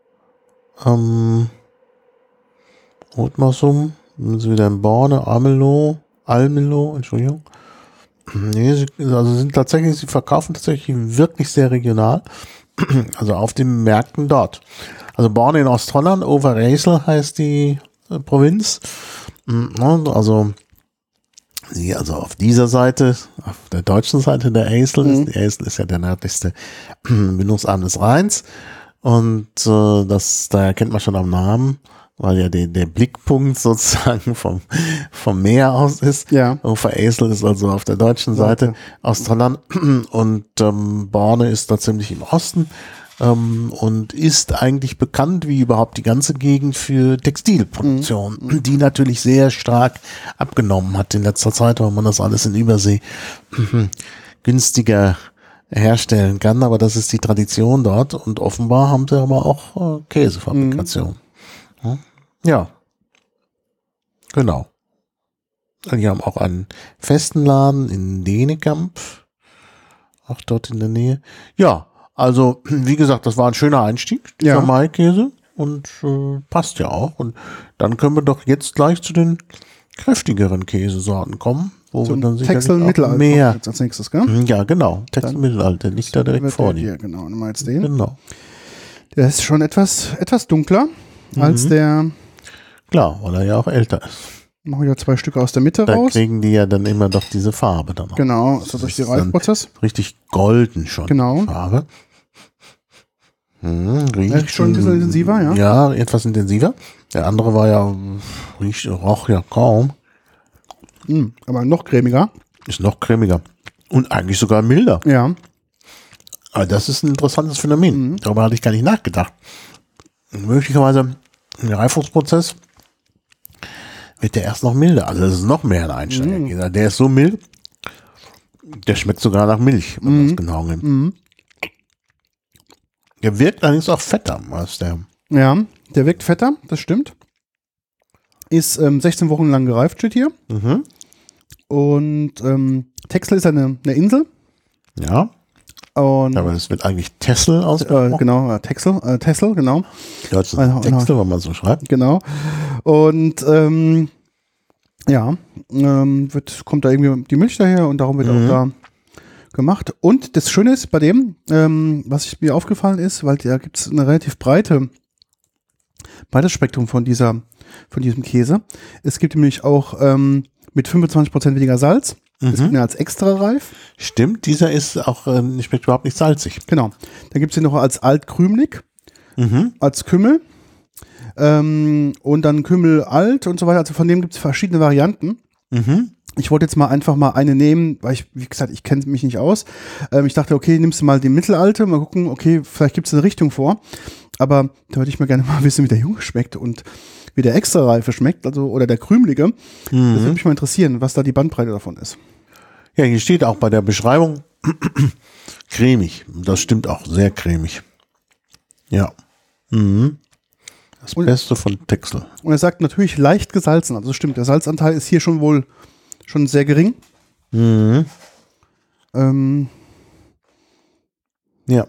[SPEAKER 2] Othmarsum, sind sie wieder in Borne, Almelo, Entschuldigung. Nee, sie verkaufen tatsächlich wirklich sehr regional, also auf den Märkten dort. Also Borne in Ostholland, Overijssel heißt die Provinz, also auf dieser Seite, auf der deutschen Seite der Ijssel, die Ijssel ist ja der nördlichste Mündungsarm des Rheins und daher kennt man schon am Namen, weil ja der Blickpunkt sozusagen vom Meer aus ist.
[SPEAKER 1] Ja.
[SPEAKER 2] Overijssel ist also auf der deutschen Seite, Ostholland und Borne ist da ziemlich im Osten und ist eigentlich bekannt wie überhaupt die ganze Gegend für Textilproduktion, die natürlich sehr stark abgenommen hat in letzter Zeit, weil man das alles in Übersee günstiger herstellen kann, aber das ist die Tradition dort und offenbar haben sie aber auch Käsefabrikation. Ja, genau. Die haben auch einen festen Laden in Denekamp, auch dort in der Nähe. Ja, also wie gesagt, das war ein schöner Einstieg, dieser Maikäse und passt ja auch. Und dann können wir doch jetzt gleich zu den kräftigeren Käsesorten kommen, wo wir dann sicherlich auch mehr
[SPEAKER 1] als nächstes, gell?
[SPEAKER 2] Ja, genau. Texel Mittelalter liegt da direkt vor dir.
[SPEAKER 1] Genau, nimm mal jetzt den.
[SPEAKER 2] Genau.
[SPEAKER 1] Der ist schon etwas dunkler als der.
[SPEAKER 2] Klar, weil er ja auch älter ist.
[SPEAKER 1] Machen wir 2 Stücke aus der Mitte raus.
[SPEAKER 2] Da kriegen die ja dann immer doch diese Farbe dann noch.
[SPEAKER 1] Genau, so durch den Reifprozess.
[SPEAKER 2] Richtig golden schon.
[SPEAKER 1] Genau.
[SPEAKER 2] Farbe. Riecht
[SPEAKER 1] schon ein bisschen intensiver, ja?
[SPEAKER 2] Ja, etwas intensiver. Der andere war ja, roch ja kaum.
[SPEAKER 1] Aber noch cremiger.
[SPEAKER 2] Ist noch cremiger. Und eigentlich sogar milder.
[SPEAKER 1] Ja.
[SPEAKER 2] Aber das ist ein interessantes Phänomen. Darüber hatte ich gar nicht nachgedacht. Möglicherweise im Reifungsprozess wird der erst noch milder. Also das ist noch mehr ein Einsteigerkäse. Der ist so mild, der schmeckt sogar nach Milch, wenn man es genau nimmt. Der wirkt allerdings auch fetter als der.
[SPEAKER 1] Ja, der wirkt fetter, das stimmt. Ist 16 Wochen lang gereift, steht hier. Und Texel ist eine Insel.
[SPEAKER 2] Ja.
[SPEAKER 1] Und
[SPEAKER 2] aber es wird eigentlich Texel ausgesprochen.
[SPEAKER 1] Genau, Texel, genau.
[SPEAKER 2] Ja, das ist Texel, wenn man so schreibt.
[SPEAKER 1] Genau. Und kommt da irgendwie die Milch daher und darum wird auch da gemacht. Und das Schöne ist bei dem, was mir aufgefallen ist, weil da gibt es eine relativ breites Spektrum von diesem Käse. Es gibt nämlich auch mit 25% weniger Salz. Das gibt mir als extra reif.
[SPEAKER 2] Stimmt, dieser ist auch schmeckt überhaupt nicht salzig.
[SPEAKER 1] Genau. Dann gibt es den noch als altkrümelig, als Kümmel Und dann Kümmel alt und so weiter. Also von dem gibt es verschiedene Varianten.
[SPEAKER 2] Mhm.
[SPEAKER 1] Ich wollte jetzt einfach mal eine nehmen, weil ich, wie gesagt, ich kenne mich nicht aus. Ich dachte, okay, nimmst du mal die mittelalte, mal gucken, okay, vielleicht gibt es eine Richtung vor. Aber da würde ich mir gerne mal wissen, wie der Junge schmeckt und wie der Extra-Reife schmeckt, also oder der Krümelige. Das würde mich mal interessieren, was da die Bandbreite davon ist.
[SPEAKER 2] Ja, hier steht auch bei der Beschreibung cremig. Das stimmt auch, sehr cremig. Ja. Das Beste von Texel.
[SPEAKER 1] Und er sagt natürlich leicht gesalzen, also das stimmt, der Salzanteil ist hier schon sehr gering.
[SPEAKER 2] Ja.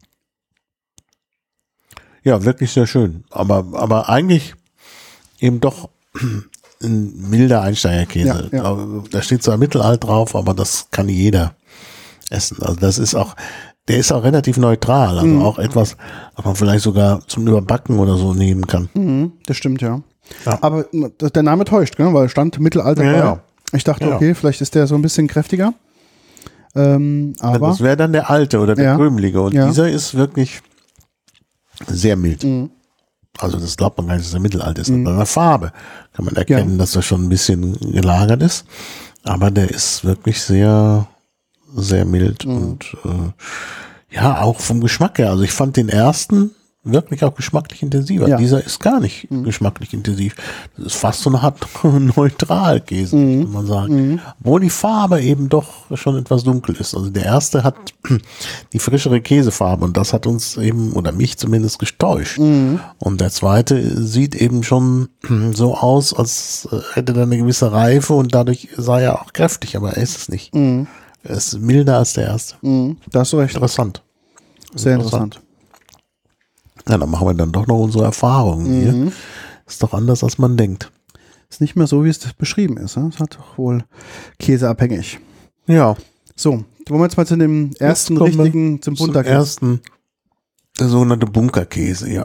[SPEAKER 2] Ja, wirklich sehr schön. Aber eigentlich eben doch ein milder Einsteigerkäse.
[SPEAKER 1] Ja.
[SPEAKER 2] Da steht zwar mittelalt drauf, aber das kann jeder essen. Also das ist auch, der ist auch relativ neutral. Also auch etwas, was man vielleicht sogar zum Überbacken oder so nehmen kann.
[SPEAKER 1] Das stimmt, ja. Aber der Name täuscht, gell? Weil stand Mittelalter.
[SPEAKER 2] Ja.
[SPEAKER 1] Ich dachte, okay, vielleicht ist der so ein bisschen kräftiger. Aber
[SPEAKER 2] das wäre dann der alte oder der krümelige. Und dieser ist wirklich sehr mild. Also das glaubt man gar nicht, dass er mittelalt ist. An der Farbe kann man erkennen, dass er schon ein bisschen gelagert ist. Aber der ist wirklich sehr, sehr mild und auch vom Geschmack her. Also ich fand den ersten wirklich auch geschmacklich intensiver.
[SPEAKER 1] Ja.
[SPEAKER 2] Dieser ist gar nicht geschmacklich intensiv. Das ist fast so eine Art Neutralkäse, kann man sagen. Obwohl die Farbe eben doch schon etwas dunkel ist. Also der erste hat die frischere Käsefarbe und das hat uns eben, oder mich zumindest, getäuscht. Und der zweite sieht eben schon so aus, als hätte er eine gewisse Reife und dadurch sei er auch kräftig, aber er ist es nicht. Er ist milder als der erste.
[SPEAKER 1] Da hast du recht.
[SPEAKER 2] Interessant.
[SPEAKER 1] Sehr interessant.
[SPEAKER 2] Ja, dann machen wir dann doch noch unsere Erfahrungen hier. Ist doch anders, als man denkt.
[SPEAKER 1] Ist nicht mehr so, wie es beschrieben ist. Ne? Es hat doch wohl käseabhängig.
[SPEAKER 2] Ja.
[SPEAKER 1] So, wollen wir jetzt mal zu dem ersten richtigen, zum Bunkerkäse.
[SPEAKER 2] Ersten, der sogenannte Bunkerkäse, ja.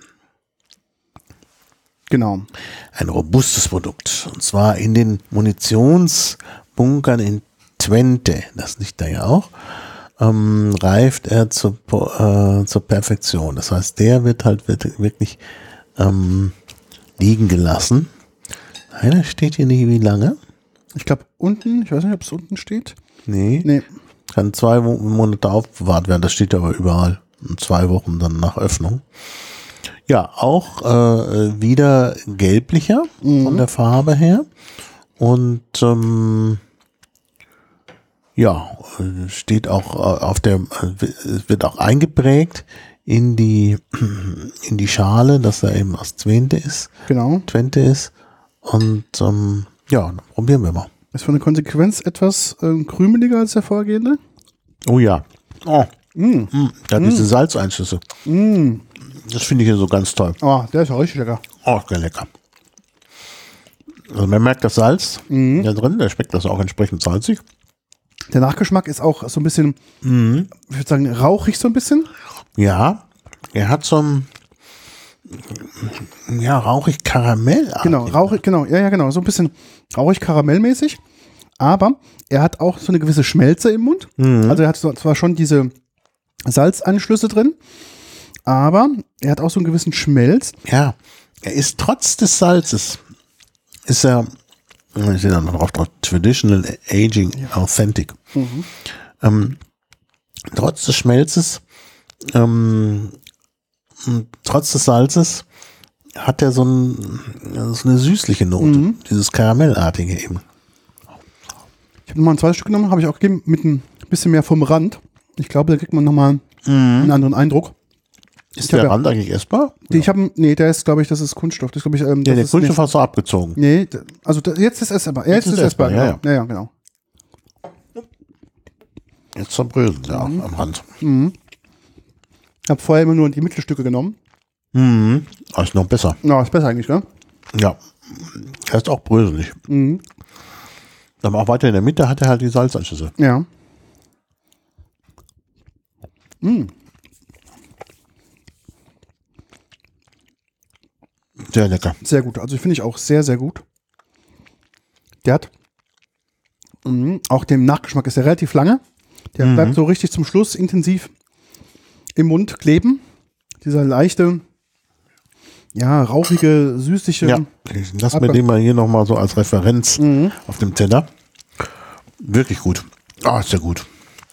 [SPEAKER 1] Genau.
[SPEAKER 2] Ein robustes Produkt. Und zwar in den Munitionsbunkern in Twente, das liegt da ja auch, reift er zur Perfektion. Das heißt, der wird halt wirklich liegen gelassen. Leider steht hier nicht, wie lange.
[SPEAKER 1] Ich glaube unten, ich weiß nicht, ob es unten steht.
[SPEAKER 2] Nee. Kann 2 Monate aufbewahrt werden, das steht aber überall. 2 Wochen dann nach Öffnung. Ja, auch wieder gelblicher von der Farbe her. Und steht auch wird auch eingeprägt in die Schale, dass er eben aus Twente ist.
[SPEAKER 1] Genau.
[SPEAKER 2] Twente ist. Und dann probieren wir mal.
[SPEAKER 1] Ist von der Konsequenz etwas krümeliger als der vorgehende.
[SPEAKER 2] Oh ja. Oh. Da diese Salzeinschlüsse. Das finde ich hier so ganz toll.
[SPEAKER 1] Oh, der ist ja richtig lecker.
[SPEAKER 2] Oh, sehr lecker. Also man merkt das Salz da drin, der schmeckt das auch entsprechend salzig.
[SPEAKER 1] Der Nachgeschmack ist auch so ein bisschen, ich würde sagen, rauchig so ein bisschen.
[SPEAKER 2] Ja, er hat so ein rauchig Karamell.
[SPEAKER 1] Genau, rauchig, genau, genau, so ein bisschen rauchig karamellmäßig. Aber er hat auch so eine gewisse Schmelze im Mund. Also er hat zwar schon diese Salzanschlüsse drin, aber er hat auch so einen gewissen Schmelz.
[SPEAKER 2] Ja, er ist trotz des Salzes, ich sehe da noch drauf, Traditional Aging Authentic. Trotz des Schmelzes, trotz des Salzes, hat er so eine süßliche Note, dieses Karamellartige eben.
[SPEAKER 1] Ich habe nochmal ein zweites Stück genommen, habe ich auch gegeben, mit ein bisschen mehr vom Rand. Ich glaube, da kriegt man nochmal einen anderen Eindruck.
[SPEAKER 2] Ist der Rand eigentlich essbar?
[SPEAKER 1] Der ist, glaube ich, das ist Kunststoff. Das, glaube ich,
[SPEAKER 2] der Kunststoff hast du abgezogen.
[SPEAKER 1] Nee, also jetzt ist es essbar. Jetzt ist es essbar, genau. Ja, genau.
[SPEAKER 2] Jetzt zerbröseln sie auch am Rand.
[SPEAKER 1] Ich habe vorher immer nur die Mittelstücke genommen.
[SPEAKER 2] Ist noch besser.
[SPEAKER 1] Na, ist besser eigentlich, ne?
[SPEAKER 2] Ja. Er ist auch bröselig. Aber auch weiter in der Mitte hat er halt die Salzanschlüsse.
[SPEAKER 1] Ja.
[SPEAKER 2] Sehr lecker.
[SPEAKER 1] Sehr gut. Also finde ich auch sehr, sehr gut. Der hat auch dem Nachgeschmack ist er relativ lange. Der bleibt so richtig zum Schluss intensiv im Mund kleben. Dieser leichte, ja, rauchige, süßliche.
[SPEAKER 2] Ja, ich lass mir den mal hier nochmal so als Referenz auf dem Teller. Wirklich gut. Ah, ist ja gut.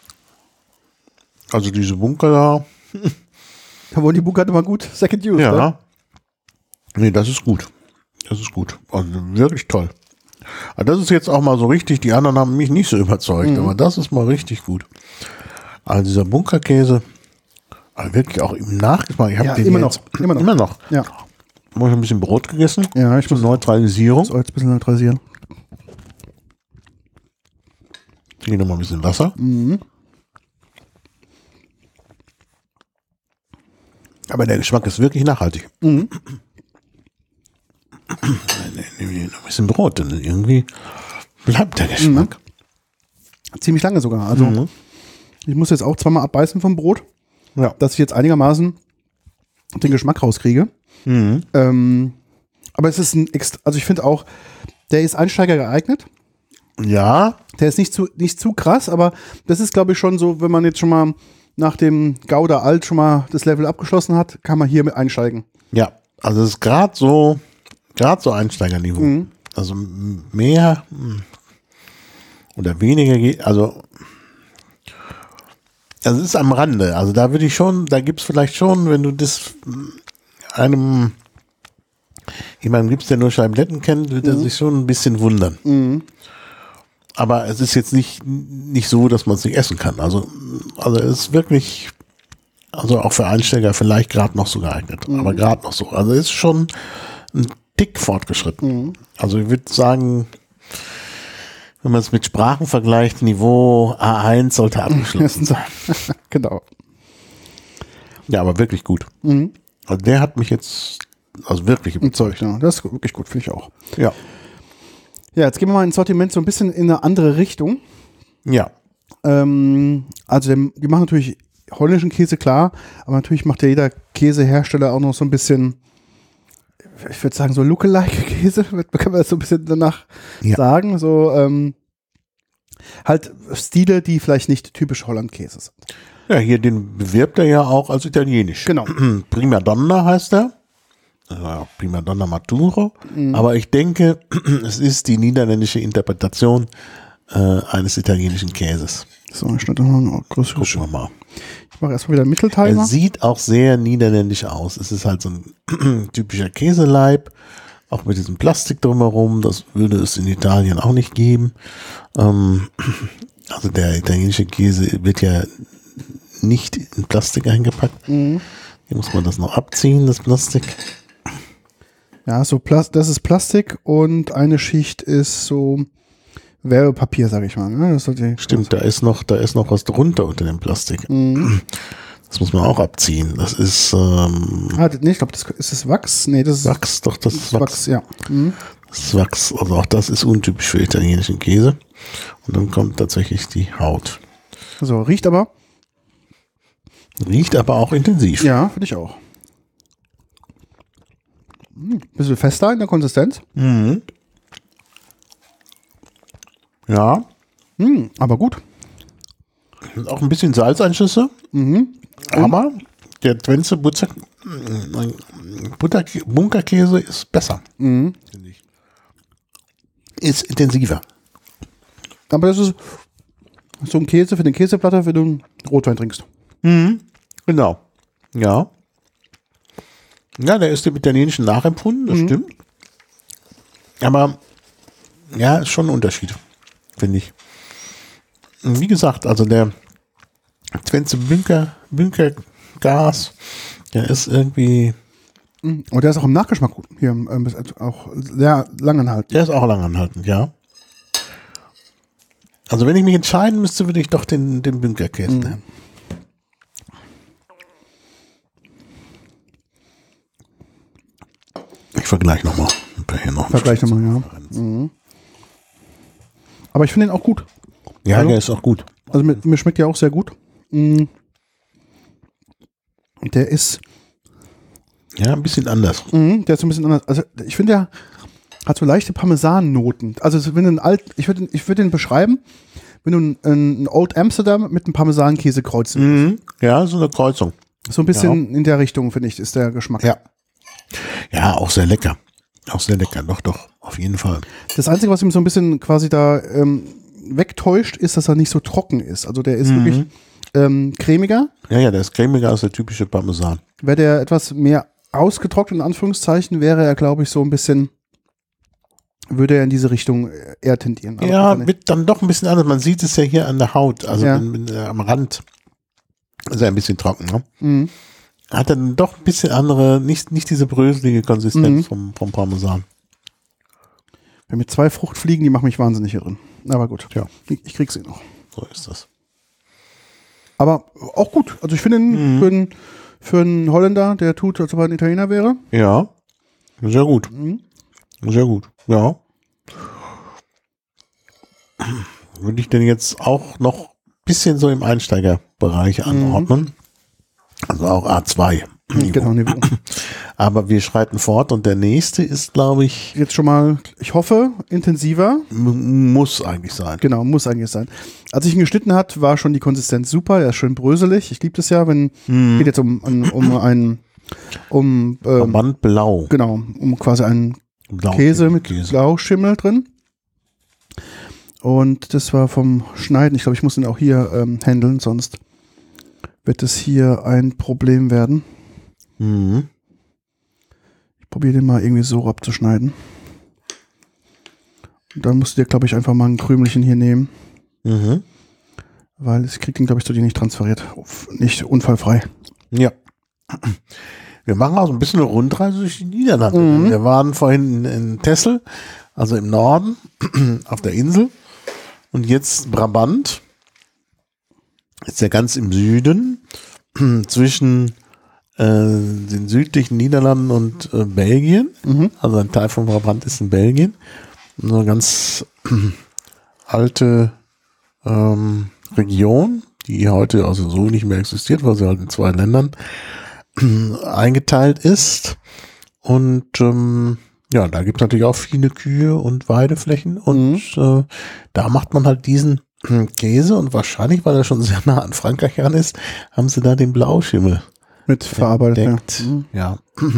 [SPEAKER 2] Also diese Bunker da.
[SPEAKER 1] Da wurden die Bunker immer gut Second Use,
[SPEAKER 2] Ja.
[SPEAKER 1] ne?
[SPEAKER 2] Nee, das ist gut. Das ist gut. Also wirklich toll. Aber das ist jetzt auch mal so richtig, die anderen haben mich nicht so überzeugt, aber das ist mal richtig gut. Also dieser Bunkerkäse, aber wirklich auch im Nachgeschmack. Ich habe
[SPEAKER 1] Ja,
[SPEAKER 2] den
[SPEAKER 1] immer
[SPEAKER 2] jetzt,
[SPEAKER 1] noch, immer noch.
[SPEAKER 2] Immer noch.
[SPEAKER 1] Ja.
[SPEAKER 2] Habe ich ein bisschen Brot gegessen.
[SPEAKER 1] Ja, ich
[SPEAKER 2] Zur
[SPEAKER 1] muss
[SPEAKER 2] Neutralisierung.
[SPEAKER 1] das jetzt ein bisschen neutralisieren.
[SPEAKER 2] Hier nochmal ein bisschen Wasser. Aber der Geschmack ist wirklich nachhaltig. Nehme ich noch ein bisschen Brot, denn irgendwie bleibt der Geschmack.
[SPEAKER 1] Ziemlich lange sogar. Also ich muss jetzt auch zweimal abbeißen vom Brot,
[SPEAKER 2] Ja.
[SPEAKER 1] dass ich jetzt einigermaßen den Geschmack rauskriege. Aber es ist also ich finde auch, der ist Einsteiger geeignet.
[SPEAKER 2] Ja,
[SPEAKER 1] Der ist nicht zu krass, aber das ist, glaube ich, schon so, wenn man jetzt schon mal nach dem Gouda Alt schon mal das Level abgeschlossen hat, kann man hier mit einsteigen.
[SPEAKER 2] ja. Also es ist gerade so Einsteigerniveau. Also mehr oder weniger geht, also es ist am Rande. Also da würde ich schon, da gibt es vielleicht schon, wenn du das jemandem gibst, der nur Scheibletten kennt, wird er sich schon ein bisschen wundern. Aber es ist jetzt nicht so, dass man es nicht essen kann. Also es ist wirklich, also auch für Einsteiger vielleicht gerade noch so geeignet. Aber gerade noch so. Also es ist schon ein Tick fortgeschritten. Also ich würde sagen, wenn man es mit Sprachen vergleicht, Niveau A1 sollte abgeschlossen sein.
[SPEAKER 1] Genau.
[SPEAKER 2] Ja, aber wirklich gut. Also der hat mich jetzt also wirklich überzeugt.
[SPEAKER 1] Ja, das ist wirklich gut, finde ich auch.
[SPEAKER 2] Ja.
[SPEAKER 1] Ja, jetzt gehen wir mal ins Sortiment so ein bisschen in eine andere Richtung.
[SPEAKER 2] Ja.
[SPEAKER 1] Also die machen natürlich holländischen Käse, klar, aber natürlich macht ja jeder Käsehersteller auch noch so ein bisschen, ich würde sagen, so Lookalike-Käse, kann man das so ein bisschen danach sagen. So halt Stile, die vielleicht nicht typisch Holland-Käse sind.
[SPEAKER 2] Ja, hier den bewirbt er ja auch als italienisch.
[SPEAKER 1] Genau.
[SPEAKER 2] Prima Donna heißt er. Ja, Prima Donna Maturo. Aber ich denke, es ist die niederländische Interpretation eines italienischen Käses.
[SPEAKER 1] So, ich schneide mal eine größere.
[SPEAKER 2] Gucken wir mal.
[SPEAKER 1] Ich mache erstmal wieder einen Mittelteil.
[SPEAKER 2] Er sieht auch sehr niederländisch aus. Es ist halt so ein typischer Käseleib, auch mit diesem Plastik drumherum. Das würde es in Italien auch nicht geben. Also der italienische Käse wird ja nicht in Plastik eingepackt. Hier muss man das noch abziehen, das Plastik.
[SPEAKER 1] Ja, so das ist Plastik und eine Schicht ist so Werbepapier, sage ich mal. Ne? Das
[SPEAKER 2] Stimmt, da ist noch was drunter unter dem Plastik. Das muss man auch abziehen. Das ist
[SPEAKER 1] nee, ich glaube, ist das Wachs? Nee, das ist
[SPEAKER 2] Wachs, doch, das ist Wachs.
[SPEAKER 1] Ja.
[SPEAKER 2] Das ist Wachs, also auch das ist untypisch für italienischen Käse. Und dann kommt tatsächlich die Haut.
[SPEAKER 1] So, riecht aber
[SPEAKER 2] auch intensiv.
[SPEAKER 1] Ja, finde ich auch. Bisschen fester in der Konsistenz.
[SPEAKER 2] Ja.
[SPEAKER 1] Aber gut.
[SPEAKER 2] Und auch ein bisschen Salzeinschüsse. Aber der Twente Bunkerkäse ist besser. Finde ich. Ist intensiver.
[SPEAKER 1] Aber das ist so ein Käse für den Käseplatter, wenn du einen Rotwein trinkst.
[SPEAKER 2] Genau. Ja. Ja, der ist dem Italienischen nachempfunden, das stimmt. Aber ja, ist schon ein Unterschied, finde ich. Und wie gesagt, also der Twente Bunkergas, der ist irgendwie.
[SPEAKER 1] Und der ist auch im Nachgeschmack gut. Hier auch sehr langanhaltend.
[SPEAKER 2] Der ist auch langanhaltend, ja. Also wenn ich mich entscheiden müsste, würde ich doch den Bunkerkäse nehmen. Ich vergleiche nochmal.
[SPEAKER 1] Vergleich nochmal, ja. Aber ich finde ihn auch gut.
[SPEAKER 2] Ja,
[SPEAKER 1] also,
[SPEAKER 2] der ist auch gut.
[SPEAKER 1] Also mir schmeckt der auch sehr gut. Der ist
[SPEAKER 2] ja ein bisschen anders.
[SPEAKER 1] Der ist ein bisschen anders. Also ich finde, der hat so leichte Parmesan-Noten. Also wenn du ich würde den beschreiben, wenn du ein Old Amsterdam mit einem Parmesankäse kreuzen.
[SPEAKER 2] Ja, so eine Kreuzung.
[SPEAKER 1] So ein bisschen in der Richtung, finde ich, ist der Geschmack.
[SPEAKER 2] Ja. Ja, auch sehr lecker. Auch sehr lecker, doch, auf jeden Fall.
[SPEAKER 1] Das Einzige, was ihm so ein bisschen quasi da wegtäuscht, ist, dass er nicht so trocken ist. Also der ist wirklich cremiger.
[SPEAKER 2] Ja, der ist cremiger als der typische Parmesan.
[SPEAKER 1] Wäre der etwas mehr ausgetrocknet, in Anführungszeichen, wäre er, glaube ich, so ein bisschen, würde er in diese Richtung eher tendieren. Aber
[SPEAKER 2] Ja, mit dann doch ein bisschen anders. Man sieht es ja hier an der Haut, also
[SPEAKER 1] Ja.
[SPEAKER 2] am Rand ist er ein bisschen trocken. Ne?
[SPEAKER 1] Mhm.
[SPEAKER 2] Hat dann doch ein bisschen andere, nicht diese bröselige Konsistenz vom Parmesan.
[SPEAKER 1] Wenn mit 2 Fruchtfliegen, die machen mich wahnsinnig hier drin. Aber gut,
[SPEAKER 2] Ja.
[SPEAKER 1] ich krieg sie noch.
[SPEAKER 2] So ist das.
[SPEAKER 1] Aber auch gut. Also ich finde ihn für einen Holländer, der tut, als ob er ein Italiener wäre.
[SPEAKER 2] Ja, sehr gut. Sehr gut, ja. Würde ich denn jetzt auch noch ein bisschen so im Einsteigerbereich anordnen. Also auch A2.
[SPEAKER 1] Genau, Niveau.
[SPEAKER 2] Aber wir schreiten fort und der nächste ist, glaube ich,
[SPEAKER 1] Jetzt schon mal, ich hoffe, intensiver.
[SPEAKER 2] muss eigentlich sein.
[SPEAKER 1] Genau, muss eigentlich sein. Als ich ihn geschnitten hat, war schon die Konsistenz super. Er ist schön bröselig. Ich liebe das ja, wenn geht jetzt um
[SPEAKER 2] Blau.
[SPEAKER 1] genau, um quasi einen Käse mit Blauschimmel drin. Und das war vom Schneiden. Ich glaube, ich muss ihn auch hier handeln, sonst wird es hier ein Problem werden. Ich probiere den mal irgendwie so abzuschneiden. Und dann musst du dir, glaube ich, einfach mal ein Krümelchen hier nehmen. Weil ich kriege den, glaube ich, zu dir nicht transferiert. Nicht unfallfrei.
[SPEAKER 2] Ja. Wir machen auch so ein bisschen eine Rundreise durch die Niederlande. Wir waren vorhin in Texel, also im Norden, auf der Insel. Und jetzt Brabant. Ist ja ganz im Süden, zwischen den südlichen Niederlanden und Belgien. Also ein Teil von Brabant ist in Belgien. Eine ganz alte Region, die heute also so nicht mehr existiert, weil sie halt in 2 Ländern eingeteilt ist. Und ja, da gibt es natürlich auch viele Kühe und Weideflächen. Und da macht man halt diesen Käse. Und wahrscheinlich, weil er schon sehr nah an Frankreich ran ist, haben sie da den Blauschimmel
[SPEAKER 1] Mit verarbeitet.
[SPEAKER 2] entdeckt. Ja.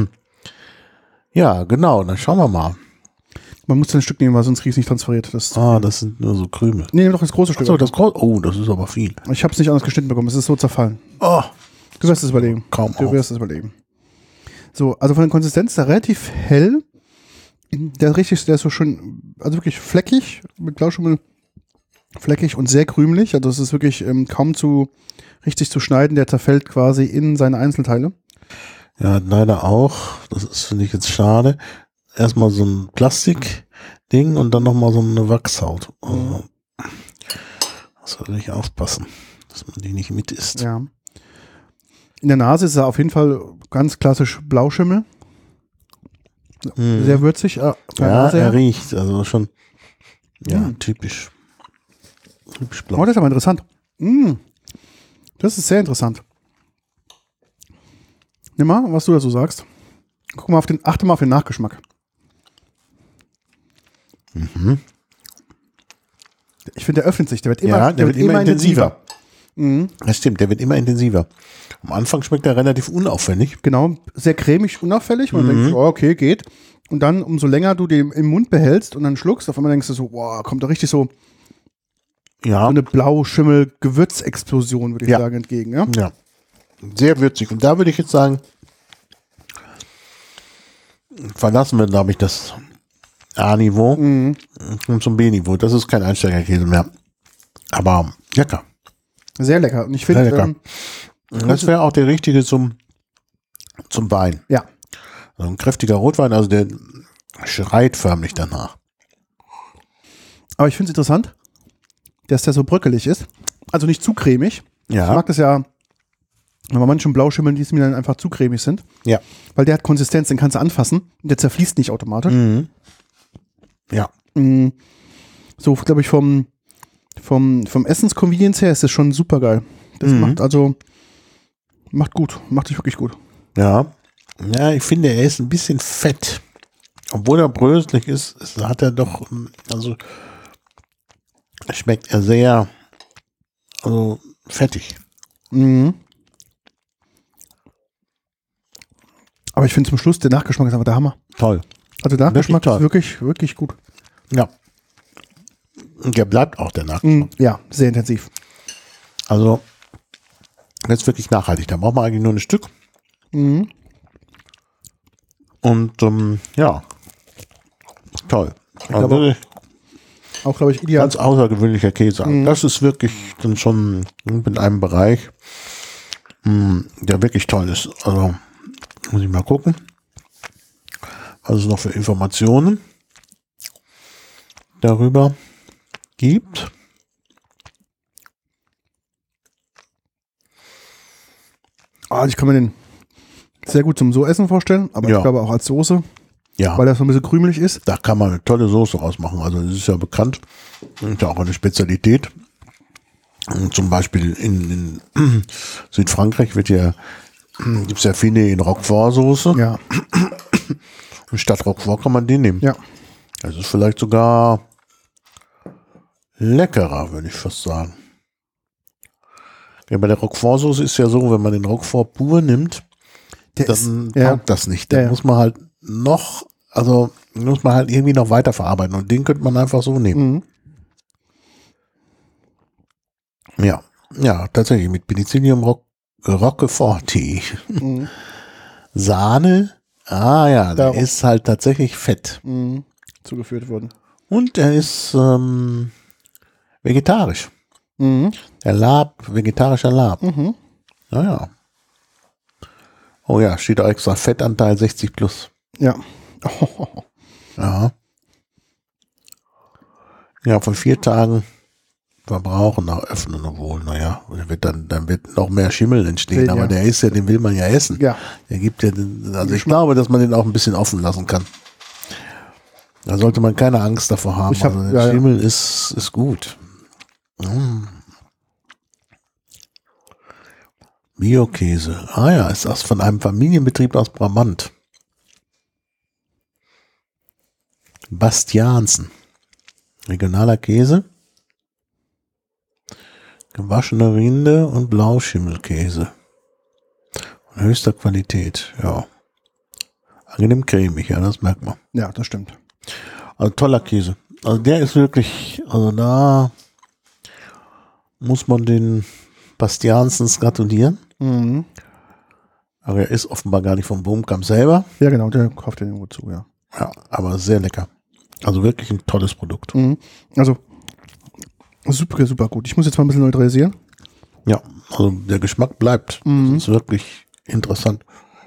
[SPEAKER 2] Ja, genau. Dann schauen wir mal.
[SPEAKER 1] Man muss ein Stück nehmen, weil sonst kriege ich es nicht transferiert. Das
[SPEAKER 2] sind nur so Krümel.
[SPEAKER 1] nee, nimm doch das große Stück.
[SPEAKER 2] Achso, das ist aber viel.
[SPEAKER 1] Ich habe es nicht anders geschnitten bekommen. Es ist so zerfallen.
[SPEAKER 2] Oh,
[SPEAKER 1] Du wirst es überlegen.
[SPEAKER 2] kaum
[SPEAKER 1] Du
[SPEAKER 2] auf.
[SPEAKER 1] wirst es überlegen. So, also von der Konsistenz ist er relativ hell. Der ist so schön, also wirklich fleckig, mit Blauschimmel fleckig und sehr krümelig. Also es ist wirklich kaum richtig zu schneiden. Der zerfällt quasi in seine Einzelteile.
[SPEAKER 2] Ja, leider auch. Das ist, finde ich, jetzt schade. Erstmal so ein Plastikding und dann nochmal so eine Wachshaut. Also, das sollte ich aufpassen, dass man die nicht mit isst.
[SPEAKER 1] Ja. In der Nase ist er auf jeden Fall ganz klassisch Blauschimmel. Sehr würzig.
[SPEAKER 2] Ja, er riecht, also schon, ja, typisch. Typisch blau.
[SPEAKER 1] Oh, das ist aber interessant. Das ist sehr interessant. Nimm mal, was du dazu sagst. Guck mal achte mal auf den Nachgeschmack. Ich finde, der öffnet sich. Der wird immer intensiver.
[SPEAKER 2] Das stimmt, der wird immer intensiver. Am Anfang schmeckt er relativ unauffällig.
[SPEAKER 1] Genau, sehr cremig, unauffällig. Und dann denkst du, oh, okay, geht. Und dann, umso länger du den im Mund behältst und dann schluckst, auf einmal denkst du so, wow, kommt da richtig so eine Blauschimmel-Gewürzexplosion, würde ich sagen, entgegen. Ja?
[SPEAKER 2] Ja, sehr würzig. Und da würde ich jetzt sagen, verlassen wir, glaube ich, das A-Niveau und zum B-Niveau. Das ist kein Einsteigerkäse mehr. Aber lecker.
[SPEAKER 1] Sehr lecker. Und ich
[SPEAKER 2] Sehr lecker.
[SPEAKER 1] finde,
[SPEAKER 2] Das wäre auch der richtige zum Wein.
[SPEAKER 1] ja.
[SPEAKER 2] Also ein kräftiger Rotwein, also der schreit förmlich danach.
[SPEAKER 1] Aber ich finde es interessant, dass der so bröckelig ist. Also nicht zu cremig.
[SPEAKER 2] Ja.
[SPEAKER 1] Ich mag das ja, wenn man manchen Blauschimmeln, die mir dann einfach zu cremig sind.
[SPEAKER 2] Ja.
[SPEAKER 1] Weil der hat Konsistenz, den kannst du anfassen. Und der zerfließt nicht automatisch.
[SPEAKER 2] Ja.
[SPEAKER 1] So, glaube ich, vom Essens-Convenience her ist das schon super geil. Das macht gut. Macht sich wirklich gut.
[SPEAKER 2] Ja. Ja, ich finde, er ist ein bisschen fett. Obwohl er bröselig ist, hat er doch, also schmeckt er sehr, also fettig.
[SPEAKER 1] Aber ich finde zum Schluss, der Nachgeschmack ist einfach der Hammer.
[SPEAKER 2] Toll.
[SPEAKER 1] Also der Nachgeschmack
[SPEAKER 2] toll.
[SPEAKER 1] ist wirklich, wirklich gut.
[SPEAKER 2] Ja. Und der bleibt auch der Nachgeschmack.
[SPEAKER 1] Ja, sehr intensiv.
[SPEAKER 2] Also, das ist wirklich nachhaltig. Da braucht man eigentlich nur ein Stück.
[SPEAKER 1] Mhm.
[SPEAKER 2] Und ja, toll.
[SPEAKER 1] glaube auch, glaube ich, ideal.
[SPEAKER 2] Ganz außergewöhnlicher Käse. Das ist wirklich dann schon in einem Bereich, der wirklich toll ist. Also, muss ich mal gucken, was es noch für Informationen darüber gibt.
[SPEAKER 1] Ich kann mir den sehr gut zum So-Essen vorstellen, aber
[SPEAKER 2] Ja.
[SPEAKER 1] ich glaube auch als Soße,
[SPEAKER 2] Ja,
[SPEAKER 1] weil das so ein bisschen krümelig ist.
[SPEAKER 2] da kann man eine tolle Soße rausmachen. Also das ist ja bekannt und ja auch eine Spezialität. Und zum Beispiel in Südfrankreich gibt es ja viele in Roquefort-Soße.
[SPEAKER 1] Ja,
[SPEAKER 2] Und statt Roquefort kann man den nehmen.
[SPEAKER 1] ja.
[SPEAKER 2] Das ist vielleicht sogar leckerer, würde ich fast sagen. Ja, bei der Roquefort-Soße ist ja so, wenn man den Roquefort pur nimmt, dann taugt das nicht. Dann muss man halt muss man halt irgendwie noch weiter verarbeiten. Und den könnte man einfach so nehmen.
[SPEAKER 1] Mhm.
[SPEAKER 2] Ja, tatsächlich mit Penicillium Roquefort-Tee. Sahne, der
[SPEAKER 1] Darum.
[SPEAKER 2] ist halt tatsächlich fett.
[SPEAKER 1] Zugeführt worden.
[SPEAKER 2] Und er ist vegetarisch. Vegetarischer Lab. Naja. Oh ja, steht auch extra Fettanteil 60 plus.
[SPEAKER 1] Ja.
[SPEAKER 2] Ja. Ja, von 4 Tagen verbrauchen nach Öffnen wohl. Naja, dann wird noch mehr Schimmel entstehen, aber der ist ja, den will man ja essen.
[SPEAKER 1] Ja.
[SPEAKER 2] Der gibt ja, also ich glaube, dass man den auch ein bisschen offen lassen kann. Da sollte man keine Angst davor haben. Der Schimmel ist gut. Bio-Käse. Ist das von einem Familienbetrieb aus Brabant. Bastiansen. Regionaler Käse. Gewaschene Rinde und Blauschimmelkäse. Von höchster Qualität, ja. Angenehm cremig, ja, das merkt man.
[SPEAKER 1] Ja, das stimmt.
[SPEAKER 2] Also toller Käse. Also der ist wirklich, also da muss man den Bastiansens gratulieren. Aber er ist offenbar gar nicht vom Boomkamp selber.
[SPEAKER 1] Ja, genau, der kauft den irgendwo zu, ja.
[SPEAKER 2] Ja, aber sehr lecker. Also wirklich ein tolles Produkt.
[SPEAKER 1] Also super, super gut. Ich muss jetzt mal ein bisschen neutralisieren.
[SPEAKER 2] Ja, also der Geschmack bleibt. Das ist wirklich interessant.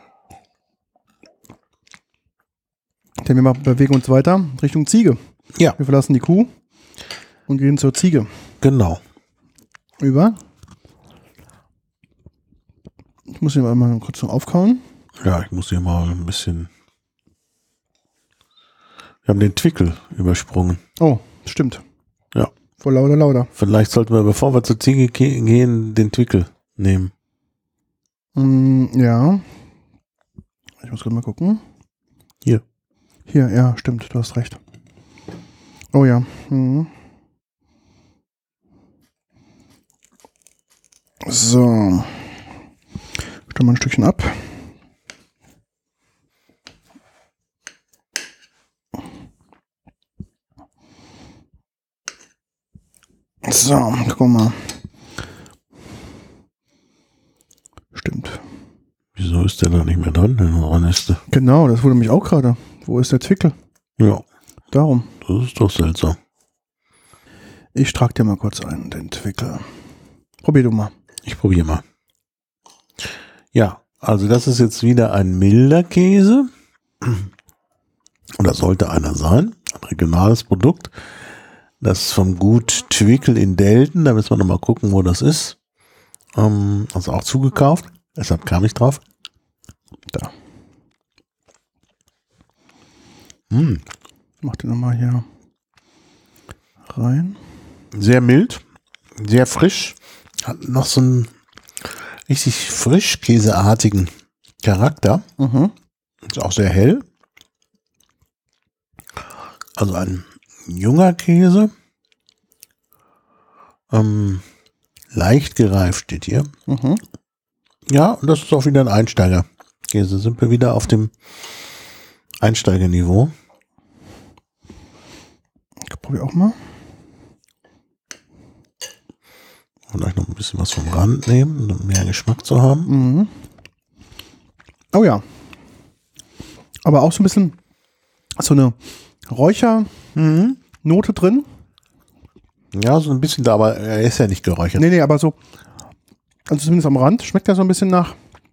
[SPEAKER 1] Denn wir bewegen uns weiter Richtung Ziege.
[SPEAKER 2] Ja.
[SPEAKER 1] Wir verlassen die Kuh und gehen zur Ziege.
[SPEAKER 2] Genau.
[SPEAKER 1] Über. Ich muss ihn mal kurz noch aufkauen.
[SPEAKER 2] Ja, ich muss hier mal ein bisschen. Wir haben den Twickel übersprungen.
[SPEAKER 1] Oh, stimmt.
[SPEAKER 2] Ja.
[SPEAKER 1] Vor lauter.
[SPEAKER 2] Vielleicht sollten wir, bevor wir zur Ziege gehen, den Twickel nehmen.
[SPEAKER 1] Ja. Ich muss gerade mal gucken.
[SPEAKER 2] Hier,
[SPEAKER 1] ja, stimmt, du hast recht. Oh ja. So. Stellen wir ein Stückchen ab. So, gucken wir mal. Stimmt.
[SPEAKER 2] Wieso ist der da nicht mehr drin?
[SPEAKER 1] Genau, das wurde mich auch gerade. Wo ist der Zwickel?
[SPEAKER 2] Ja.
[SPEAKER 1] Darum.
[SPEAKER 2] Das ist doch seltsam.
[SPEAKER 1] Ich trage dir mal kurz ein, den Twickel. Probier du mal.
[SPEAKER 2] Ich probiere mal. Ja, also das ist jetzt wieder ein milder Käse. Oder sollte einer sein. Ein regionales Produkt. Das ist vom Gut Twickel in Delten. Da müssen wir nochmal gucken, wo das ist. Also auch zugekauft. Deshalb kam ich drauf.
[SPEAKER 1] Da. Mach den nochmal hier rein.
[SPEAKER 2] Sehr mild. Sehr frisch. Hat noch so einen richtig frischkäseartigen Charakter. Ist auch sehr hell. Also ein junger Käse. Leicht gereift steht hier. Ja, und das ist auch wieder ein Einsteiger. Käse sind wir wieder auf dem Einsteigerniveau.
[SPEAKER 1] Ich probiere auch mal.
[SPEAKER 2] Vielleicht noch ein bisschen was vom Rand nehmen, um mehr Geschmack zu haben.
[SPEAKER 1] Mhm. Oh ja. Aber auch so ein bisschen so eine Räuchernote drin.
[SPEAKER 2] Ja, so ein bisschen da, aber er ist ja nicht geräuchert.
[SPEAKER 1] Nee, aber so, also zumindest am Rand schmeckt er so ein bisschen nach,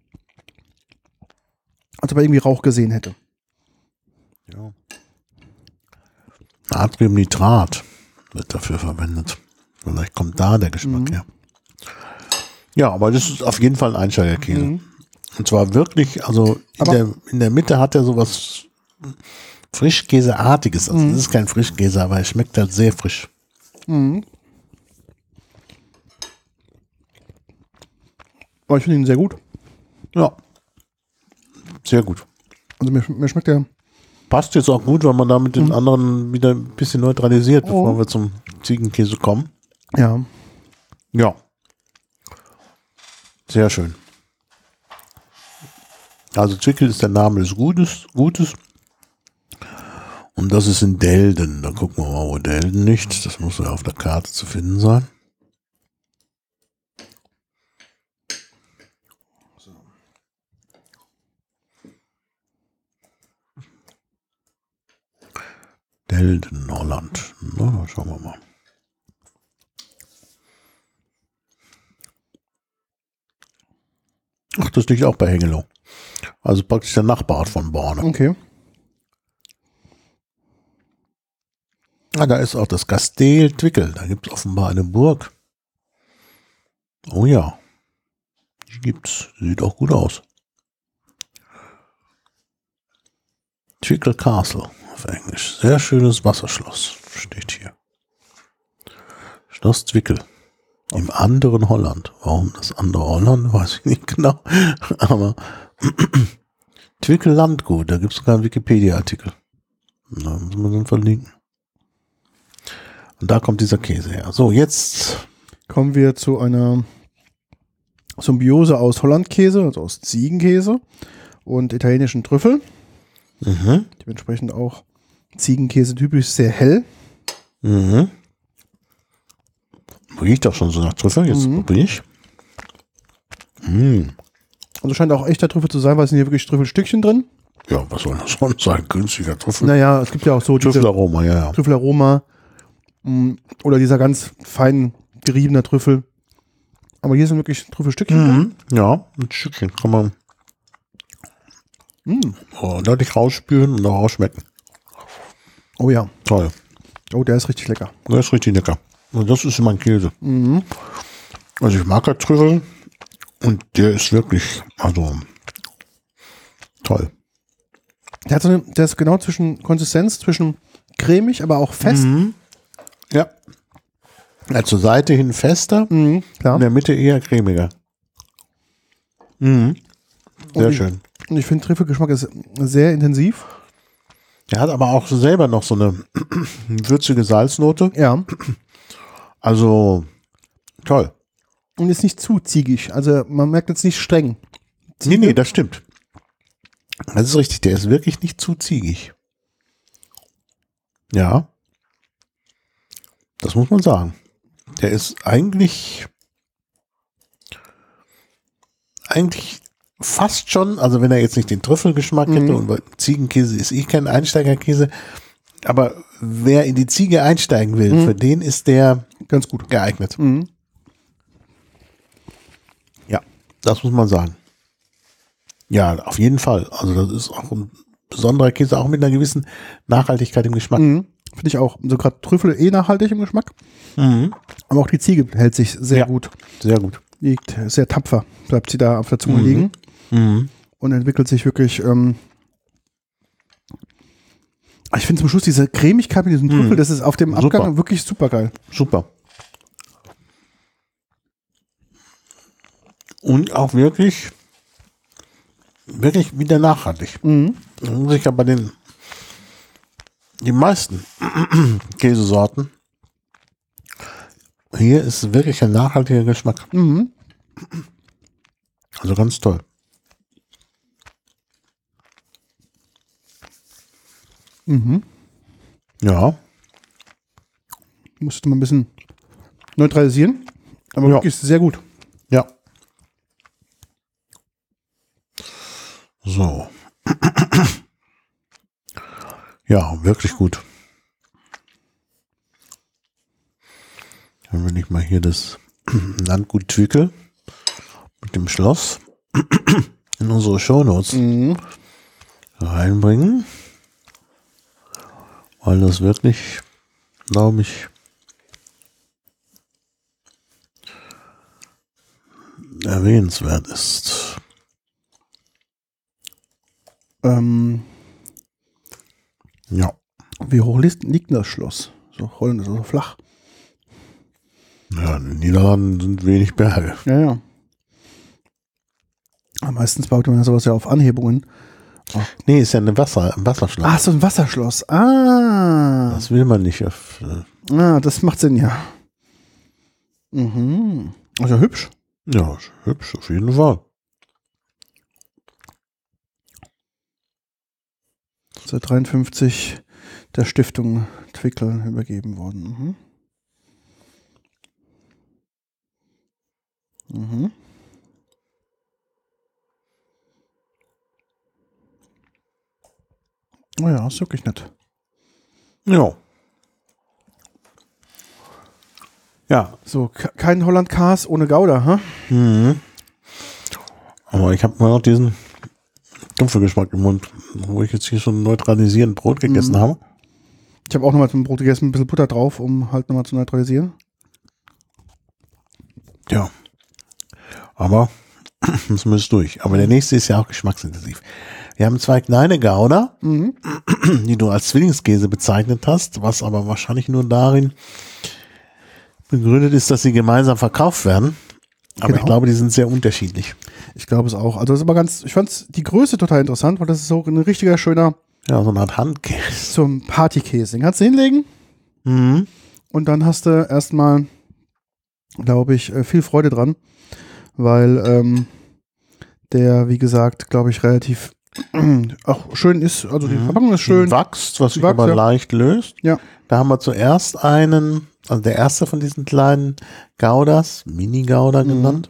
[SPEAKER 1] als ob er irgendwie Rauch gesehen hätte.
[SPEAKER 2] Ja. Natriumnitrat wird dafür verwendet. Vielleicht kommt da der Geschmack her. Ja, aber das ist auf jeden Fall ein Einsteigerkäse. Und zwar wirklich, also in der Mitte hat er sowas Frischkäseartiges. Also das ist kein Frischkäse, aber er schmeckt halt sehr frisch.
[SPEAKER 1] Aber ich finde ihn sehr gut.
[SPEAKER 2] Ja. Sehr gut.
[SPEAKER 1] Also mir schmeckt der.
[SPEAKER 2] Passt jetzt auch gut, weil man da mit den anderen wieder ein bisschen neutralisiert, bevor wir zum Ziegenkäse kommen.
[SPEAKER 1] Ja.
[SPEAKER 2] Ja. Sehr schön. Also Zwickel ist der Name des Gutes. Und das ist in Delden. Da gucken wir mal, wo Delden liegt. Das muss ja auf der Karte zu finden sein. Delden, Holland. Na, schauen wir mal. Ach, das liegt auch bei Hengelo. Also praktisch der Nachbarort von Borne.
[SPEAKER 1] Okay.
[SPEAKER 2] Ah, da ist auch das Kasteel Twickel. Da gibt es offenbar eine Burg. Oh ja. Die gibt's. Sieht auch gut aus. Twickel Castle auf Englisch. Sehr schönes Wasserschloss. Steht hier. Schloss Twickel. Im anderen Holland. Warum das andere Holland? Weiß ich nicht genau. Aber Twickel Landgut. Da gibt es sogar einen Wikipedia-Artikel. Da müssen wir dann verlinken. Und da kommt dieser Käse her. So, jetzt
[SPEAKER 1] kommen wir zu einer Symbiose aus Hollandkäse, also aus Ziegenkäse und italienischen Trüffel. Dementsprechend auch Ziegenkäse typisch sehr hell.
[SPEAKER 2] Riecht doch schon so nach Trüffel. Jetzt probiere ich.
[SPEAKER 1] Also scheint auch echter Trüffel zu sein, weil es sind hier wirklich Trüffelstückchen drin.
[SPEAKER 2] Ja, was soll das schon sein? Günstiger Trüffel.
[SPEAKER 1] Naja, es gibt ja auch so diese
[SPEAKER 2] Trüffelaroma, ja.
[SPEAKER 1] Trüffelaroma oder dieser ganz fein geriebener Trüffel. Aber hier sind wirklich Trüffelstückchen drin.
[SPEAKER 2] Ja, ein Stückchen kann man deutlich rausspüren und auch rausschmecken.
[SPEAKER 1] Oh ja.
[SPEAKER 2] Toll.
[SPEAKER 1] Oh, der ist richtig lecker.
[SPEAKER 2] Der ist richtig lecker. Und das ist mein Käse. Also ich mag halt Trüffel und der ist wirklich, also toll.
[SPEAKER 1] Der ist genau Konsistenz zwischen cremig, aber auch fest.
[SPEAKER 2] Ja. Zur Seite hin fester,
[SPEAKER 1] Klar.
[SPEAKER 2] in der Mitte eher cremiger. Sehr schön.
[SPEAKER 1] Und ich finde, Trüffelgeschmack ist sehr intensiv.
[SPEAKER 2] Der hat aber auch selber noch so eine würzige Salznote.
[SPEAKER 1] Ja.
[SPEAKER 2] Also toll.
[SPEAKER 1] Und ist nicht zu ziegig. Also man merkt jetzt nicht streng.
[SPEAKER 2] Nee, das stimmt. Das ist richtig. Der ist wirklich nicht zu ziegig. Ja. Das muss man sagen. Der ist eigentlich fast schon, also wenn er jetzt nicht den Trüffelgeschmack hätte, und Ziegenkäse ist kein Einsteigerkäse, aber wer in die Ziege einsteigen will, für den ist der ganz gut geeignet. Ja, das muss man sagen. Ja, auf jeden Fall. Also das ist auch ein besonderer Käse, auch mit einer gewissen Nachhaltigkeit im Geschmack.
[SPEAKER 1] Finde ich auch. So gerade Trüffel nachhaltig im Geschmack. Aber auch die Ziege hält sich sehr gut.
[SPEAKER 2] Sehr gut.
[SPEAKER 1] Liegt sehr tapfer. Bleibt sie da auf der Zunge liegen. Und entwickelt sich wirklich. Ich finde zum Schluss diese Cremigkeit mit diesem Trüffel, das ist auf dem Abgang wirklich super geil.
[SPEAKER 2] Super. Und auch wirklich wieder nachhaltig. Das muss ich ja bei den meisten Käsesorten. Hier ist wirklich ein nachhaltiger Geschmack. Also ganz toll.
[SPEAKER 1] Mhm.
[SPEAKER 2] Ja.
[SPEAKER 1] Musste man ein bisschen neutralisieren. Aber
[SPEAKER 2] Ja.
[SPEAKER 1] wirklich sehr gut.
[SPEAKER 2] Ja. So. Ja, wirklich gut. Dann will ich mal hier das Landgut Twickel mit dem Schloss in unsere Shownotes reinbringen. Weil das wirklich, glaube ich, erwähnenswert ist. Ja.
[SPEAKER 1] Wie hoch liegt denn das Schloss? So Holland, so flach.
[SPEAKER 2] Ja, in den Niederlanden sind wenig Berge.
[SPEAKER 1] Ja, ja. Aber meistens baut man sowas ja auf Anhebungen.
[SPEAKER 2] Nee, ist ja ein Wasserschloss.
[SPEAKER 1] Ach, so ein Wasserschloss. Ah.
[SPEAKER 2] Das will man nicht.
[SPEAKER 1] Das macht Sinn, ja. Mhm. Also hübsch.
[SPEAKER 2] Ja, hübsch, auf jeden Fall.
[SPEAKER 1] Seit 53 der Stiftung Twickel übergeben worden. Mhm. Oh ja, ist wirklich nett.
[SPEAKER 2] Ja. Ja.
[SPEAKER 1] So, kein Holland-Cars ohne Gouda, ha?
[SPEAKER 2] Mhm. Aber ich habe mal noch diesen Dumpfgeschmack im Mund, wo ich jetzt hier schon neutralisierend Brot gegessen habe.
[SPEAKER 1] Ich habe auch nochmal zum Brot gegessen, ein bisschen Butter drauf, um halt nochmal zu neutralisieren.
[SPEAKER 2] Ja. Aber das muss durch. Aber der nächste ist ja auch geschmacksintensiv. Wir haben 2 kleine Gouda, die du als Zwillingskäse bezeichnet hast, was aber wahrscheinlich nur darin begründet ist, dass sie gemeinsam verkauft werden. Aber
[SPEAKER 1] Genau.
[SPEAKER 2] ich glaube, die sind sehr unterschiedlich.
[SPEAKER 1] Ich glaube es auch. Also das ist aber ich fand die Größe total interessant, weil das ist so ein richtiger schöner
[SPEAKER 2] Ja, so eine Art Handkäse.
[SPEAKER 1] zum Partykäse. Den kannst du hinlegen
[SPEAKER 2] Mhm.
[SPEAKER 1] und dann hast du erstmal, glaube ich, viel Freude dran, weil der, wie gesagt, glaube ich, relativ auch schön ist. Also die Verpackung ist schön.
[SPEAKER 2] Wächst, was sich
[SPEAKER 1] Wächst,
[SPEAKER 2] aber
[SPEAKER 1] ja.
[SPEAKER 2] leicht löst.
[SPEAKER 1] Ja.
[SPEAKER 2] Da haben wir zuerst einen, also der erste von diesen kleinen Goudas, Mini-Gouda genannt,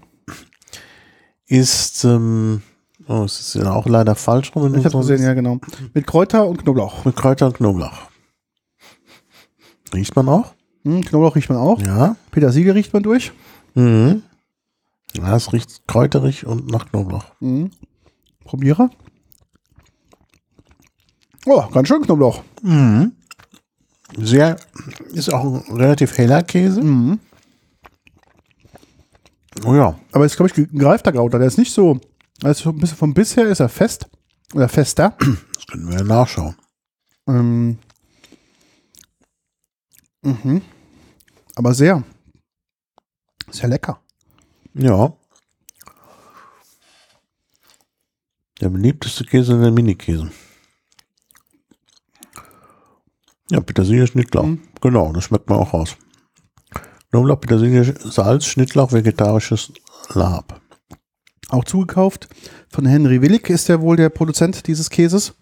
[SPEAKER 2] ist, es ist ja auch leider falsch rum.
[SPEAKER 1] Ich habe gesehen, ja genau. Mit Kräuter und Knoblauch.
[SPEAKER 2] Mit Kräuter und Knoblauch. Riecht man auch?
[SPEAKER 1] Knoblauch riecht man auch.
[SPEAKER 2] Ja.
[SPEAKER 1] Petersilie riecht man durch.
[SPEAKER 2] Mhm. Ja, es riecht kräuterig und nach Knoblauch.
[SPEAKER 1] Probiere. Oh, ganz schön Knoblauch.
[SPEAKER 2] Sehr, ist auch ein relativ heller Käse. Oh ja.
[SPEAKER 1] Aber ist, glaube ich, ein gereifter Gouda. Der ist nicht so, also ein bisschen vom Biss her ist er fest. Oder fester.
[SPEAKER 2] Das können wir ja nachschauen.
[SPEAKER 1] Aber sehr lecker.
[SPEAKER 2] Ja. Der beliebteste Käse ist der Mini-Käse. Ja, Petersilie, Schnittlauch. Genau, das schmeckt man auch raus. Knoblauch, Petersilie, Salz, Schnittlauch, vegetarisches Lab.
[SPEAKER 1] Auch zugekauft von Henry Willig ist ja wohl der Produzent dieses Käses.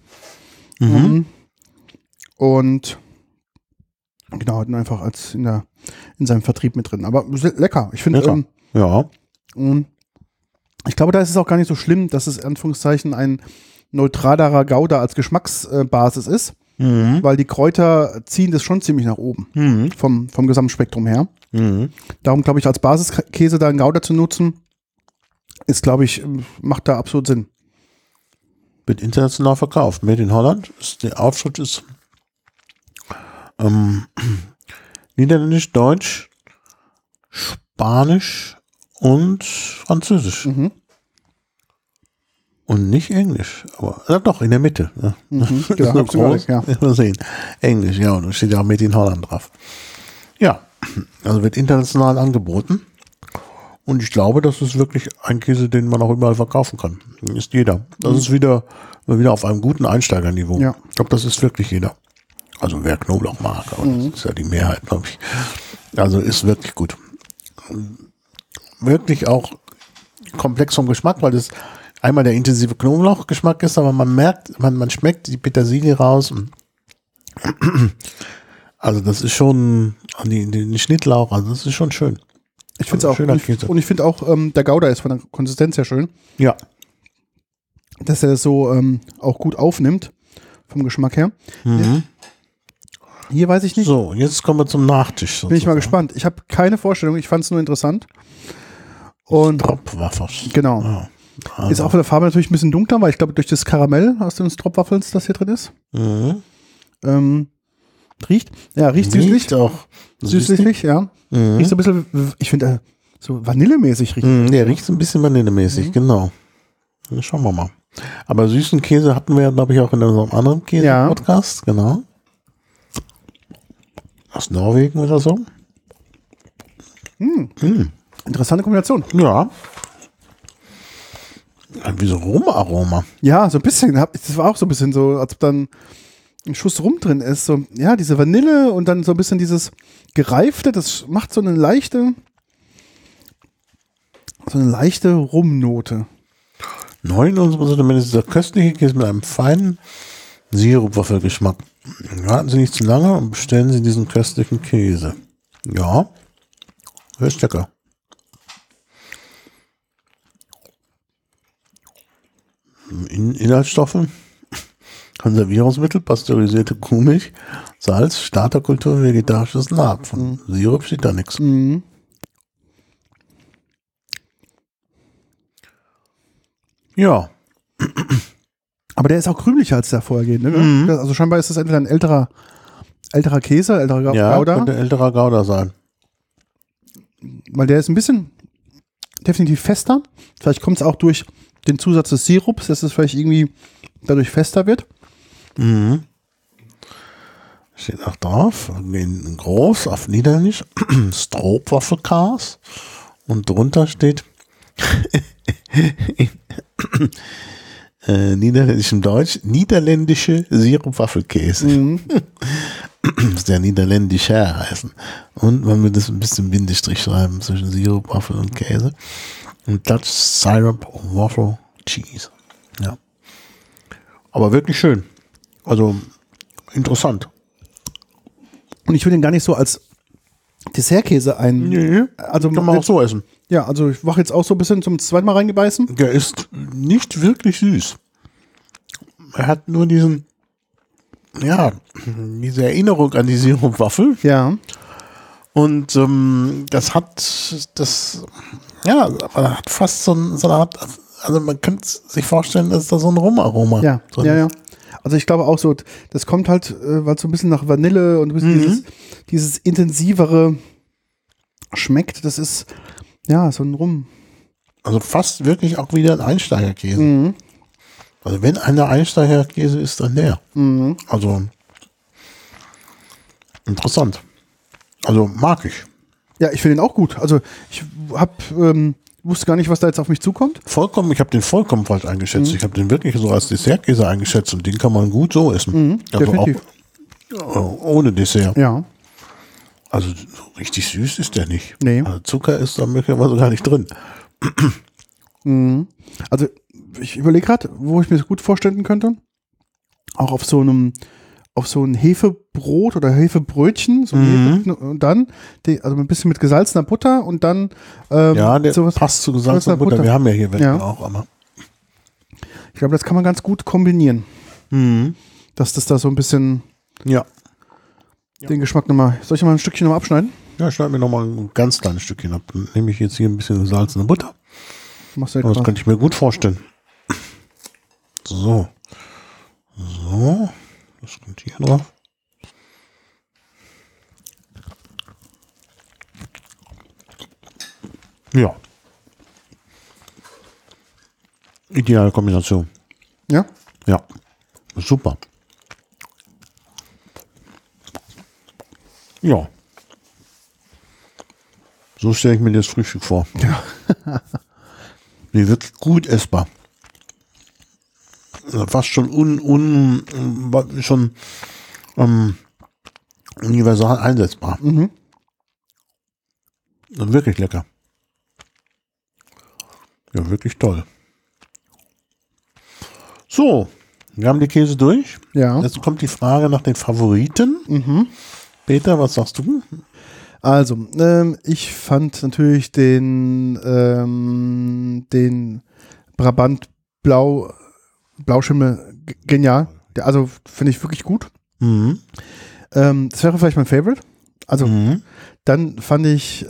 [SPEAKER 1] Und genau, hat ihn einfach als in seinem Vertrieb mit drin. Aber lecker. Ich finde,
[SPEAKER 2] Ja.
[SPEAKER 1] ich glaube, da ist es auch gar nicht so schlimm, dass es in Anführungszeichen ein neutralerer Gouda als Geschmacksbasis ist, weil die Kräuter ziehen das schon ziemlich nach oben vom Gesamtspektrum her. Darum glaube ich, als Basiskäse da einen Gouda zu nutzen, ist, glaube ich, macht da absolut Sinn.
[SPEAKER 2] Wird international verkauft. Made in Holland. Der Aufschrift ist Niederländisch, Deutsch, Spanisch und Französisch. Und nicht Englisch. Aber doch, in der Mitte. Ja.
[SPEAKER 1] Genau,
[SPEAKER 2] so groß.
[SPEAKER 1] ja.
[SPEAKER 2] Mal sehen. Englisch, ja. Und da steht ja auch Made in Holland drauf. Ja. Also wird international angeboten. Und ich glaube, das ist wirklich ein Käse, den man auch überall verkaufen kann. Ist jeder. Das ist wieder auf einem guten Einsteigerniveau.
[SPEAKER 1] Ja.
[SPEAKER 2] Ich glaube, das ist wirklich jeder. Also wer Knoblauch mag, aber das ist ja die Mehrheit, glaube ich. Also ist wirklich gut. Wirklich auch komplex vom Geschmack, weil das einmal der intensive Knoblauchgeschmack ist, aber man merkt, man schmeckt die Petersilie raus. Und Also das ist schon, die Schnittlauch, also das ist schon schön.
[SPEAKER 1] Ich finde es auch.
[SPEAKER 2] Schöner Käse.
[SPEAKER 1] Und ich finde auch, der Gouda ist von der Konsistenz sehr schön.
[SPEAKER 2] Ja.
[SPEAKER 1] Dass er das so auch gut aufnimmt, vom Geschmack her.
[SPEAKER 2] Mhm.
[SPEAKER 1] Hier weiß ich nicht.
[SPEAKER 2] So, jetzt kommen wir zum Nachtisch.
[SPEAKER 1] Bin ich mal gespannt. Ich habe keine Vorstellung, ich fand es nur interessant. Und
[SPEAKER 2] Tropfwaffers.
[SPEAKER 1] genau.
[SPEAKER 2] Ja. Also.
[SPEAKER 1] Ist auch von der Farbe natürlich ein bisschen dunkler, weil ich glaube, durch das Karamell aus den Stroopwafels, das hier drin ist.
[SPEAKER 2] Mhm.
[SPEAKER 1] Riecht süßlich.
[SPEAKER 2] Riecht auch
[SPEAKER 1] Süßlich, ja.
[SPEAKER 2] Mhm.
[SPEAKER 1] Riecht so ein bisschen, ich finde, so vanillemäßig riecht.
[SPEAKER 2] Der riecht so ein bisschen vanillemäßig, genau. Dann schauen wir mal. Aber süßen Käse hatten wir ja, glaube ich, auch in unserem anderen Käse-Podcast, genau. Aus Norwegen oder so.
[SPEAKER 1] Interessante Kombination.
[SPEAKER 2] Ja. Wie so Rumaroma.
[SPEAKER 1] Ja, so ein bisschen. Das war auch so ein bisschen so, als ob dann ein Schuss Rum drin ist. So, ja, diese Vanille und dann so ein bisschen dieses Gereifte, das macht so eine leichte Rumnote.
[SPEAKER 2] Neu in unserem Sortiment ist dieser köstliche Käse mit einem feinen Sirupwaffelgeschmack. Warten Sie nicht zu lange und bestellen Sie diesen köstlichen Käse. Ja, ist lecker. Inhaltsstoffe: Konservierungsmittel, pasteurisierte Kuhmilch, Salz, Starterkultur, vegetarisches Naht. Von Sirup steht da nichts.
[SPEAKER 1] Mhm.
[SPEAKER 2] Ja.
[SPEAKER 1] Aber der ist auch krümeliger als der vorhergehende. Ne? Also scheinbar ist das entweder ein älterer Käse, älterer Gouda.
[SPEAKER 2] Könnte älterer Gouda sein.
[SPEAKER 1] Weil der ist ein bisschen definitiv fester. Vielleicht kommt es auch durch den Zusatz des Sirups, dass es vielleicht irgendwie dadurch fester wird.
[SPEAKER 2] Mhm. Steht auch drauf, in groß auf Niederländisch, Stroopwaffelkaas. Und drunter steht niederländischem Deutsch, niederländische Sirupwaffelkäse. Das ist der niederländischer heißen. Und man will das ein bisschen Bindestrich schreiben zwischen Sirupwaffel und Käse. Und Dutch Syrup Waffle Cheese. Ja. Aber wirklich schön. Also interessant.
[SPEAKER 1] Und ich will den gar nicht so als Dessertkäse ein.
[SPEAKER 2] Nee,
[SPEAKER 1] Also
[SPEAKER 2] kann man auch so essen.
[SPEAKER 1] Ja, also ich mache jetzt auch so ein bisschen zum zweiten Mal reingebeißen.
[SPEAKER 2] Der ist nicht wirklich süß. Er hat nur diese Erinnerung an die Sirupwaffel.
[SPEAKER 1] Ja.
[SPEAKER 2] Und das hat fast so eine Art, also man könnte sich vorstellen, dass da so ein Rumaroma
[SPEAKER 1] Ja,
[SPEAKER 2] drin
[SPEAKER 1] ja, ja.
[SPEAKER 2] ist.
[SPEAKER 1] Also ich glaube auch so, das kommt halt, weil es so ein bisschen nach Vanille und ein bisschen dieses intensivere schmeckt. Das ist, ja, so ein Rum.
[SPEAKER 2] Also fast wirklich auch wieder ein Einsteigerkäse. Also wenn einer Einsteigerkäse ist, dann der. Also interessant. Also mag ich.
[SPEAKER 1] Ja, ich finde ihn auch gut. Also ich wusste gar nicht, was da jetzt auf mich zukommt.
[SPEAKER 2] Ich habe den vollkommen falsch eingeschätzt. Ich habe den wirklich so als Dessertkäse eingeschätzt und den kann man gut so essen. Also
[SPEAKER 1] definitiv.
[SPEAKER 2] auch ohne Dessert.
[SPEAKER 1] Ja.
[SPEAKER 2] Also so richtig süß ist der nicht.
[SPEAKER 1] Nee.
[SPEAKER 2] Also Zucker ist da möglicherweise gar nicht drin.
[SPEAKER 1] Also ich überlege gerade, wo ich mir das gut vorstellen könnte. Auch auf so ein Hefebrot oder Hefebrötchen. So und dann, also ein bisschen mit gesalzener Butter und dann
[SPEAKER 2] Der
[SPEAKER 1] sowas,
[SPEAKER 2] passt zu gesalzener Butter. Wir haben ja hier welche auch, aber
[SPEAKER 1] ich glaube, das kann man ganz gut kombinieren. Dass das da so ein bisschen den Geschmack nochmal. Soll ich mal ein Stückchen nochmal abschneiden?
[SPEAKER 2] Ja, schneid mir nochmal ein ganz kleines Stückchen ab. Dann nehme ich jetzt hier ein bisschen gesalzene Butter.
[SPEAKER 1] Machst du ja
[SPEAKER 2] Das
[SPEAKER 1] krass.
[SPEAKER 2] könnte ich mir gut vorstellen. So. Das kommt hier drauf. Ja. Ideale Kombination.
[SPEAKER 1] Ja?
[SPEAKER 2] Ja. Super. Ja. So stelle ich mir das Frühstück vor.
[SPEAKER 1] Ja.
[SPEAKER 2] Die wird gut essbar. Fast schon universal einsetzbar. Wirklich lecker. Ja, wirklich toll. So, Wir haben die Käse durch.
[SPEAKER 1] Ja.
[SPEAKER 2] Jetzt kommt die Frage nach den Favoriten. Peter, was sagst du?
[SPEAKER 1] Also, ich fand natürlich den Brabant Blauschimmel genial. Also finde ich wirklich gut. Das wäre vielleicht mein Favorite. Also dann fand ich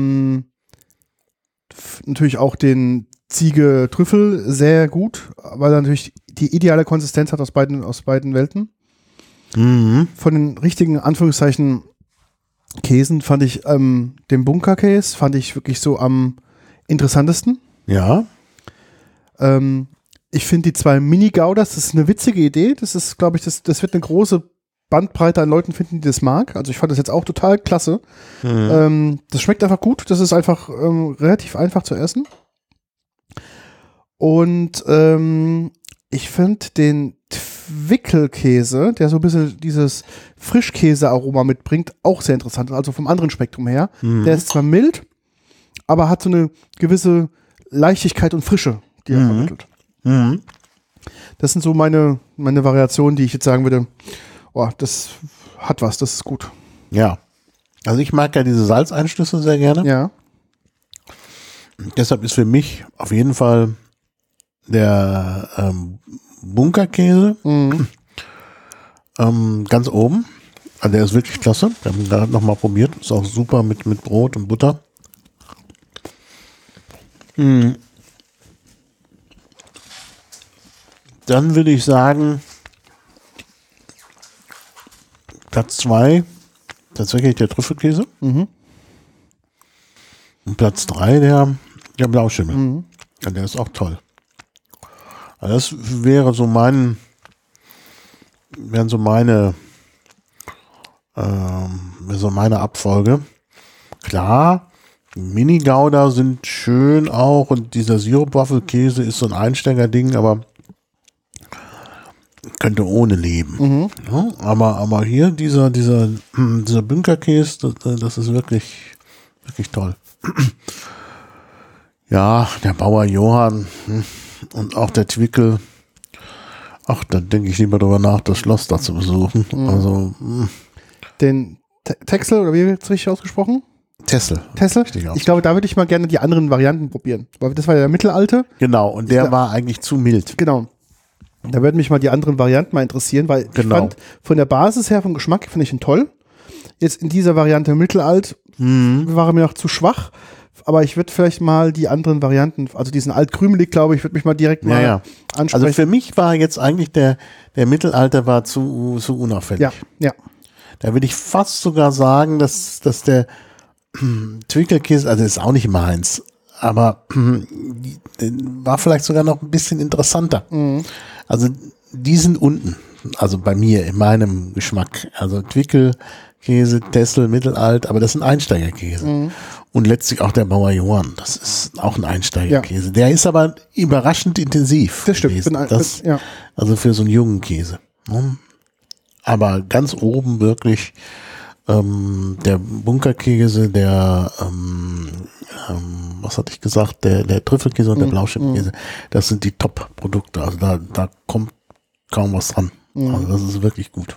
[SPEAKER 1] natürlich auch den Ziege Trüffel sehr gut, weil er natürlich die ideale Konsistenz hat aus beiden Welten. Von den richtigen Anführungszeichen Käsen fand ich den Bunkerkäse fand ich wirklich so am interessantesten.
[SPEAKER 2] Ja.
[SPEAKER 1] Ich finde die 2 Mini-Gauders, das ist eine witzige Idee. Das ist, glaube ich, das wird eine große Bandbreite an Leuten finden, die das mag. Also ich fand das jetzt auch total klasse. Das schmeckt einfach gut. Das ist einfach relativ einfach zu essen. Und ich finde den Twickelkäse, der so ein bisschen dieses Frischkäse-Aroma mitbringt, auch sehr interessant. Also vom anderen Spektrum her. Der ist zwar mild, aber hat so eine gewisse Leichtigkeit und Frische, die er vermittelt. Das sind so meine Variationen, die ich jetzt sagen würde, oh, das hat was, das ist gut.
[SPEAKER 2] Ja. Also ich mag ja diese Salzeinschlüsse sehr gerne.
[SPEAKER 1] Ja.
[SPEAKER 2] Deshalb ist für mich auf jeden Fall der Bunkerkäse ganz oben. Also der ist wirklich klasse. Wir haben ihn gerade nochmal probiert. Ist auch super mit Brot und Butter. Dann würde ich sagen, Platz 2 tatsächlich der Trüffelkäse. Und Platz 3 der Blauschimmel. Ja, der ist auch toll. Also das wären so meine Abfolge. Klar, Mini-Gouda sind schön auch und dieser Sirup-Waffelkäse ist so ein Einsteigerding, aber könnte ohne leben. Ja, aber hier dieser Bunkerkäse, das ist wirklich, wirklich toll. Ja, der Bauer Johann und auch der Twickel. Ach, da denke ich lieber drüber nach, das Schloss da zu besuchen. Also
[SPEAKER 1] Den Texel, oder wie wird es richtig ausgesprochen?
[SPEAKER 2] Tessel.
[SPEAKER 1] Ich glaube, da würde ich mal gerne die anderen Varianten probieren. Weil das war ja der mittelalte.
[SPEAKER 2] Genau, und der war eigentlich zu mild.
[SPEAKER 1] Genau. Da würden mich mal die anderen Varianten mal interessieren, weil ich fand, von der Basis her, vom Geschmack, finde ich ihn toll. Jetzt in dieser Variante mittelalt war er mir noch zu schwach. Aber ich würde vielleicht mal die anderen Varianten, also diesen altkrümelig, glaube ich, würde mich mal direkt mal ansprechen.
[SPEAKER 2] Also für mich war jetzt eigentlich der Mittelalter war zu unauffällig.
[SPEAKER 1] Ja.
[SPEAKER 2] Da würde ich fast sogar sagen, dass der Twickelkäse, also ist auch nicht meins, aber war vielleicht sogar noch ein bisschen interessanter. Also die sind unten, also bei mir, in meinem Geschmack. Also Twickelkäse, Tessel, mittelalt, aber das sind Einsteigerkäse. Und letztlich auch der Bauer Johann, das ist auch ein Einsteigerkäse. Ja. Der ist aber überraschend intensiv.
[SPEAKER 1] Das stimmt.
[SPEAKER 2] Also für so einen jungen Käse. Aber ganz oben wirklich der Bunkerkäse, der was hatte ich gesagt, der Trüffelkäse und der Blauschimmelkäse, das sind die Top-Produkte. Also da kommt kaum was dran. Also das ist wirklich gut.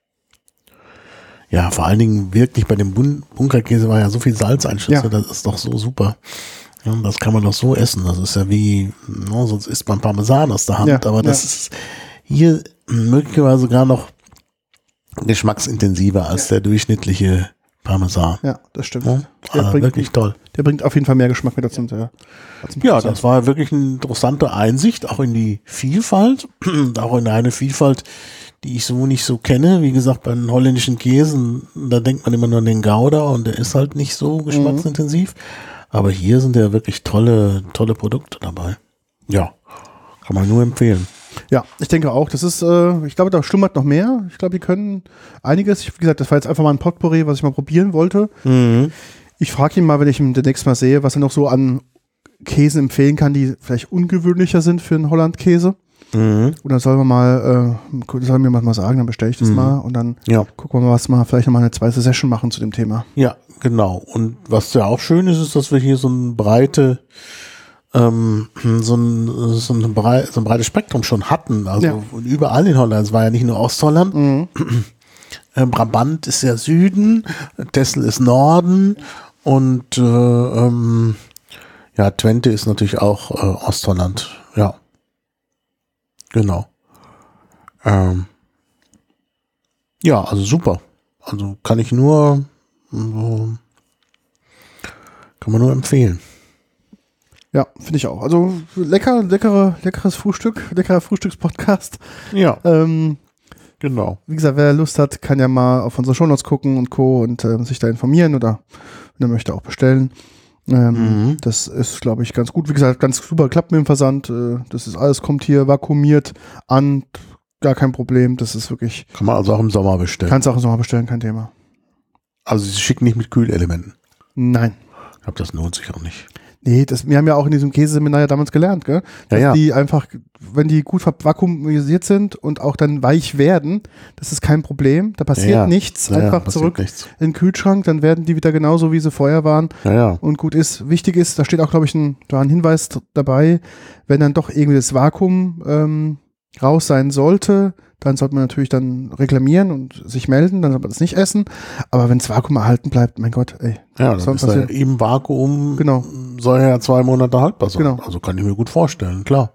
[SPEAKER 2] Ja, vor allen Dingen wirklich bei dem Bunkerkäse war ja so viel Salzeinschlüsse, das ist doch so super. Ja, das kann man doch so essen. Das ist ja wie, sonst isst man Parmesan aus der Hand, aber das ist hier möglicherweise sogar noch geschmacksintensiver als der durchschnittliche Parmesan.
[SPEAKER 1] Ja, das stimmt.
[SPEAKER 2] Ja, wirklich toll.
[SPEAKER 1] Der bringt auf jeden Fall mehr Geschmack mit dazu.
[SPEAKER 2] Ja, das war wirklich eine interessante Einsicht, auch in die Vielfalt, auch in eine Vielfalt, die ich so nicht so kenne. Wie gesagt, bei den holländischen Käsen, da denkt man immer nur an den Gouda und der ist halt nicht so geschmacksintensiv. Aber hier sind ja wirklich tolle Produkte dabei. Ja, kann man nur empfehlen.
[SPEAKER 1] Ja, ich denke auch. Das ist, ich glaube, da schlummert noch mehr. Ich glaube, die können einiges. Wie gesagt, das war jetzt einfach mal ein Potpourri, was ich mal probieren wollte. Ich frage ihn mal, wenn ich ihn demnächst mal sehe, was er noch so an Käsen empfehlen kann, die vielleicht ungewöhnlicher sind für einen Holland-Käse. Und dann soll er mir mal sagen, dann bestelle ich das mal und dann gucken wir mal, was wir vielleicht nochmal eine zweite Session machen zu dem Thema.
[SPEAKER 2] Ja, genau. Und was ja auch schön ist, dass wir hier so eine breite so ein breites Spektrum schon hatten. Also überall in Holland. Es war ja nicht nur Ostholland.
[SPEAKER 1] Mhm.
[SPEAKER 2] Brabant ist ja Süden, Texel ist Norden und Twente ist natürlich auch Ostholland. Ja, genau. Also super. Also kann man nur empfehlen.
[SPEAKER 1] Ja, finde ich auch. Also leckeres Frühstück, leckerer Frühstückspodcast.
[SPEAKER 2] Ja. Genau.
[SPEAKER 1] Wie gesagt, wer Lust hat, kann ja mal auf unsere Shownotes gucken und Co. und sich da informieren oder wenn er möchte auch bestellen. Das ist, glaube ich, ganz gut. Wie gesagt, ganz super, klappt mit dem Versand. Das ist alles, kommt hier vakuumiert an, gar kein Problem. Das ist wirklich.
[SPEAKER 2] Kann man also auch im Sommer bestellen.
[SPEAKER 1] Kannst auch im Sommer bestellen, kein Thema.
[SPEAKER 2] Also sie schicken nicht mit Kühlelementen.
[SPEAKER 1] Nein.
[SPEAKER 2] Ich glaube, das lohnt sich auch nicht.
[SPEAKER 1] Nee, wir haben ja auch in diesem Käseseminar ja damals gelernt, gell? Dass die einfach, wenn die gut vakuumisiert sind und auch dann weich werden, das ist kein Problem. Da passiert nichts. Einfach zurück in den Kühlschrank, dann werden die wieder genauso, wie sie vorher waren. Und gut ist. Wichtig ist, da steht auch, glaube ich, ein Hinweis dabei, wenn dann doch irgendwie das Vakuum raus sein sollte, dann sollte man natürlich dann reklamieren und sich melden, dann soll man das nicht essen. Aber wenn das Vakuum erhalten bleibt, mein Gott, ey.
[SPEAKER 2] Ja, dann ist ja im Vakuum, soll ja 2 Monate haltbar sein. Genau. Also kann ich mir gut vorstellen, klar.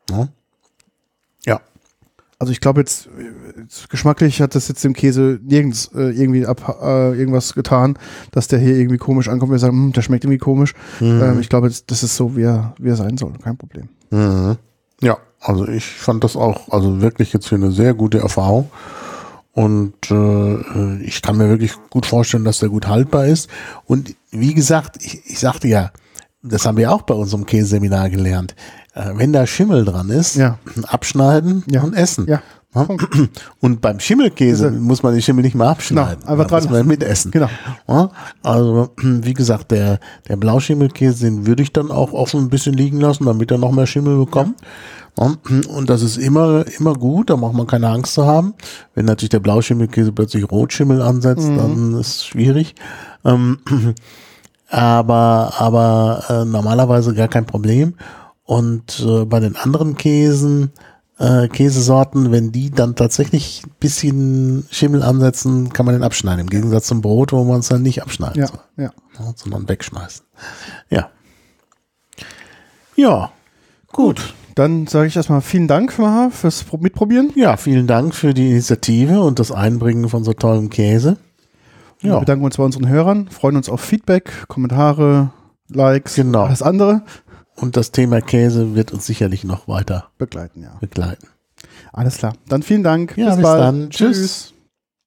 [SPEAKER 2] Ja.
[SPEAKER 1] Also ich glaube jetzt geschmacklich hat das jetzt dem Käse nirgends irgendwie irgendwas getan, dass der hier irgendwie komisch ankommt. Wir sagen, der schmeckt irgendwie komisch. Ich glaube, das ist so, wie er sein soll. Kein Problem.
[SPEAKER 2] Mhm. Ja, also ich fand das auch, also wirklich jetzt für eine sehr gute Erfahrung und ich kann mir wirklich gut vorstellen, dass der gut haltbar ist und wie gesagt, ich sagte ja, das haben wir auch bei unserem Käseseminar gelernt, wenn da Schimmel dran ist, abschneiden und essen. Ja. Und beim Schimmelkäse muss man den Schimmel nicht mehr abschneiden,
[SPEAKER 1] einfach dran
[SPEAKER 2] muss man mitessen.
[SPEAKER 1] Genau.
[SPEAKER 2] Also wie gesagt, der Blauschimmelkäse, den würde ich dann auch offen ein bisschen liegen lassen, damit er noch mehr Schimmel bekommt. Und das ist immer gut, da braucht man keine Angst zu haben. Wenn natürlich der Blauschimmelkäse plötzlich Rotschimmel ansetzt, dann ist es schwierig. Aber normalerweise gar kein Problem. Und bei den anderen Käsesorten, wenn die dann tatsächlich ein bisschen Schimmel ansetzen, kann man den abschneiden. Im Gegensatz zum Brot, wo man es dann nicht abschneiden soll. Sondern wegschmeißen. Ja, gut.
[SPEAKER 1] Dann sage ich erstmal vielen Dank fürs Mitprobieren.
[SPEAKER 2] Ja, vielen Dank für die Initiative und das Einbringen von so tollem Käse.
[SPEAKER 1] Ja. Wir bedanken uns bei unseren Hörern, freuen uns auf Feedback, Kommentare, Likes, alles andere.
[SPEAKER 2] Und das Thema Käse wird uns sicherlich noch weiter
[SPEAKER 1] begleiten.
[SPEAKER 2] Alles klar.
[SPEAKER 1] Dann vielen Dank.
[SPEAKER 2] Ja, bis bald. Dann. Tschüss.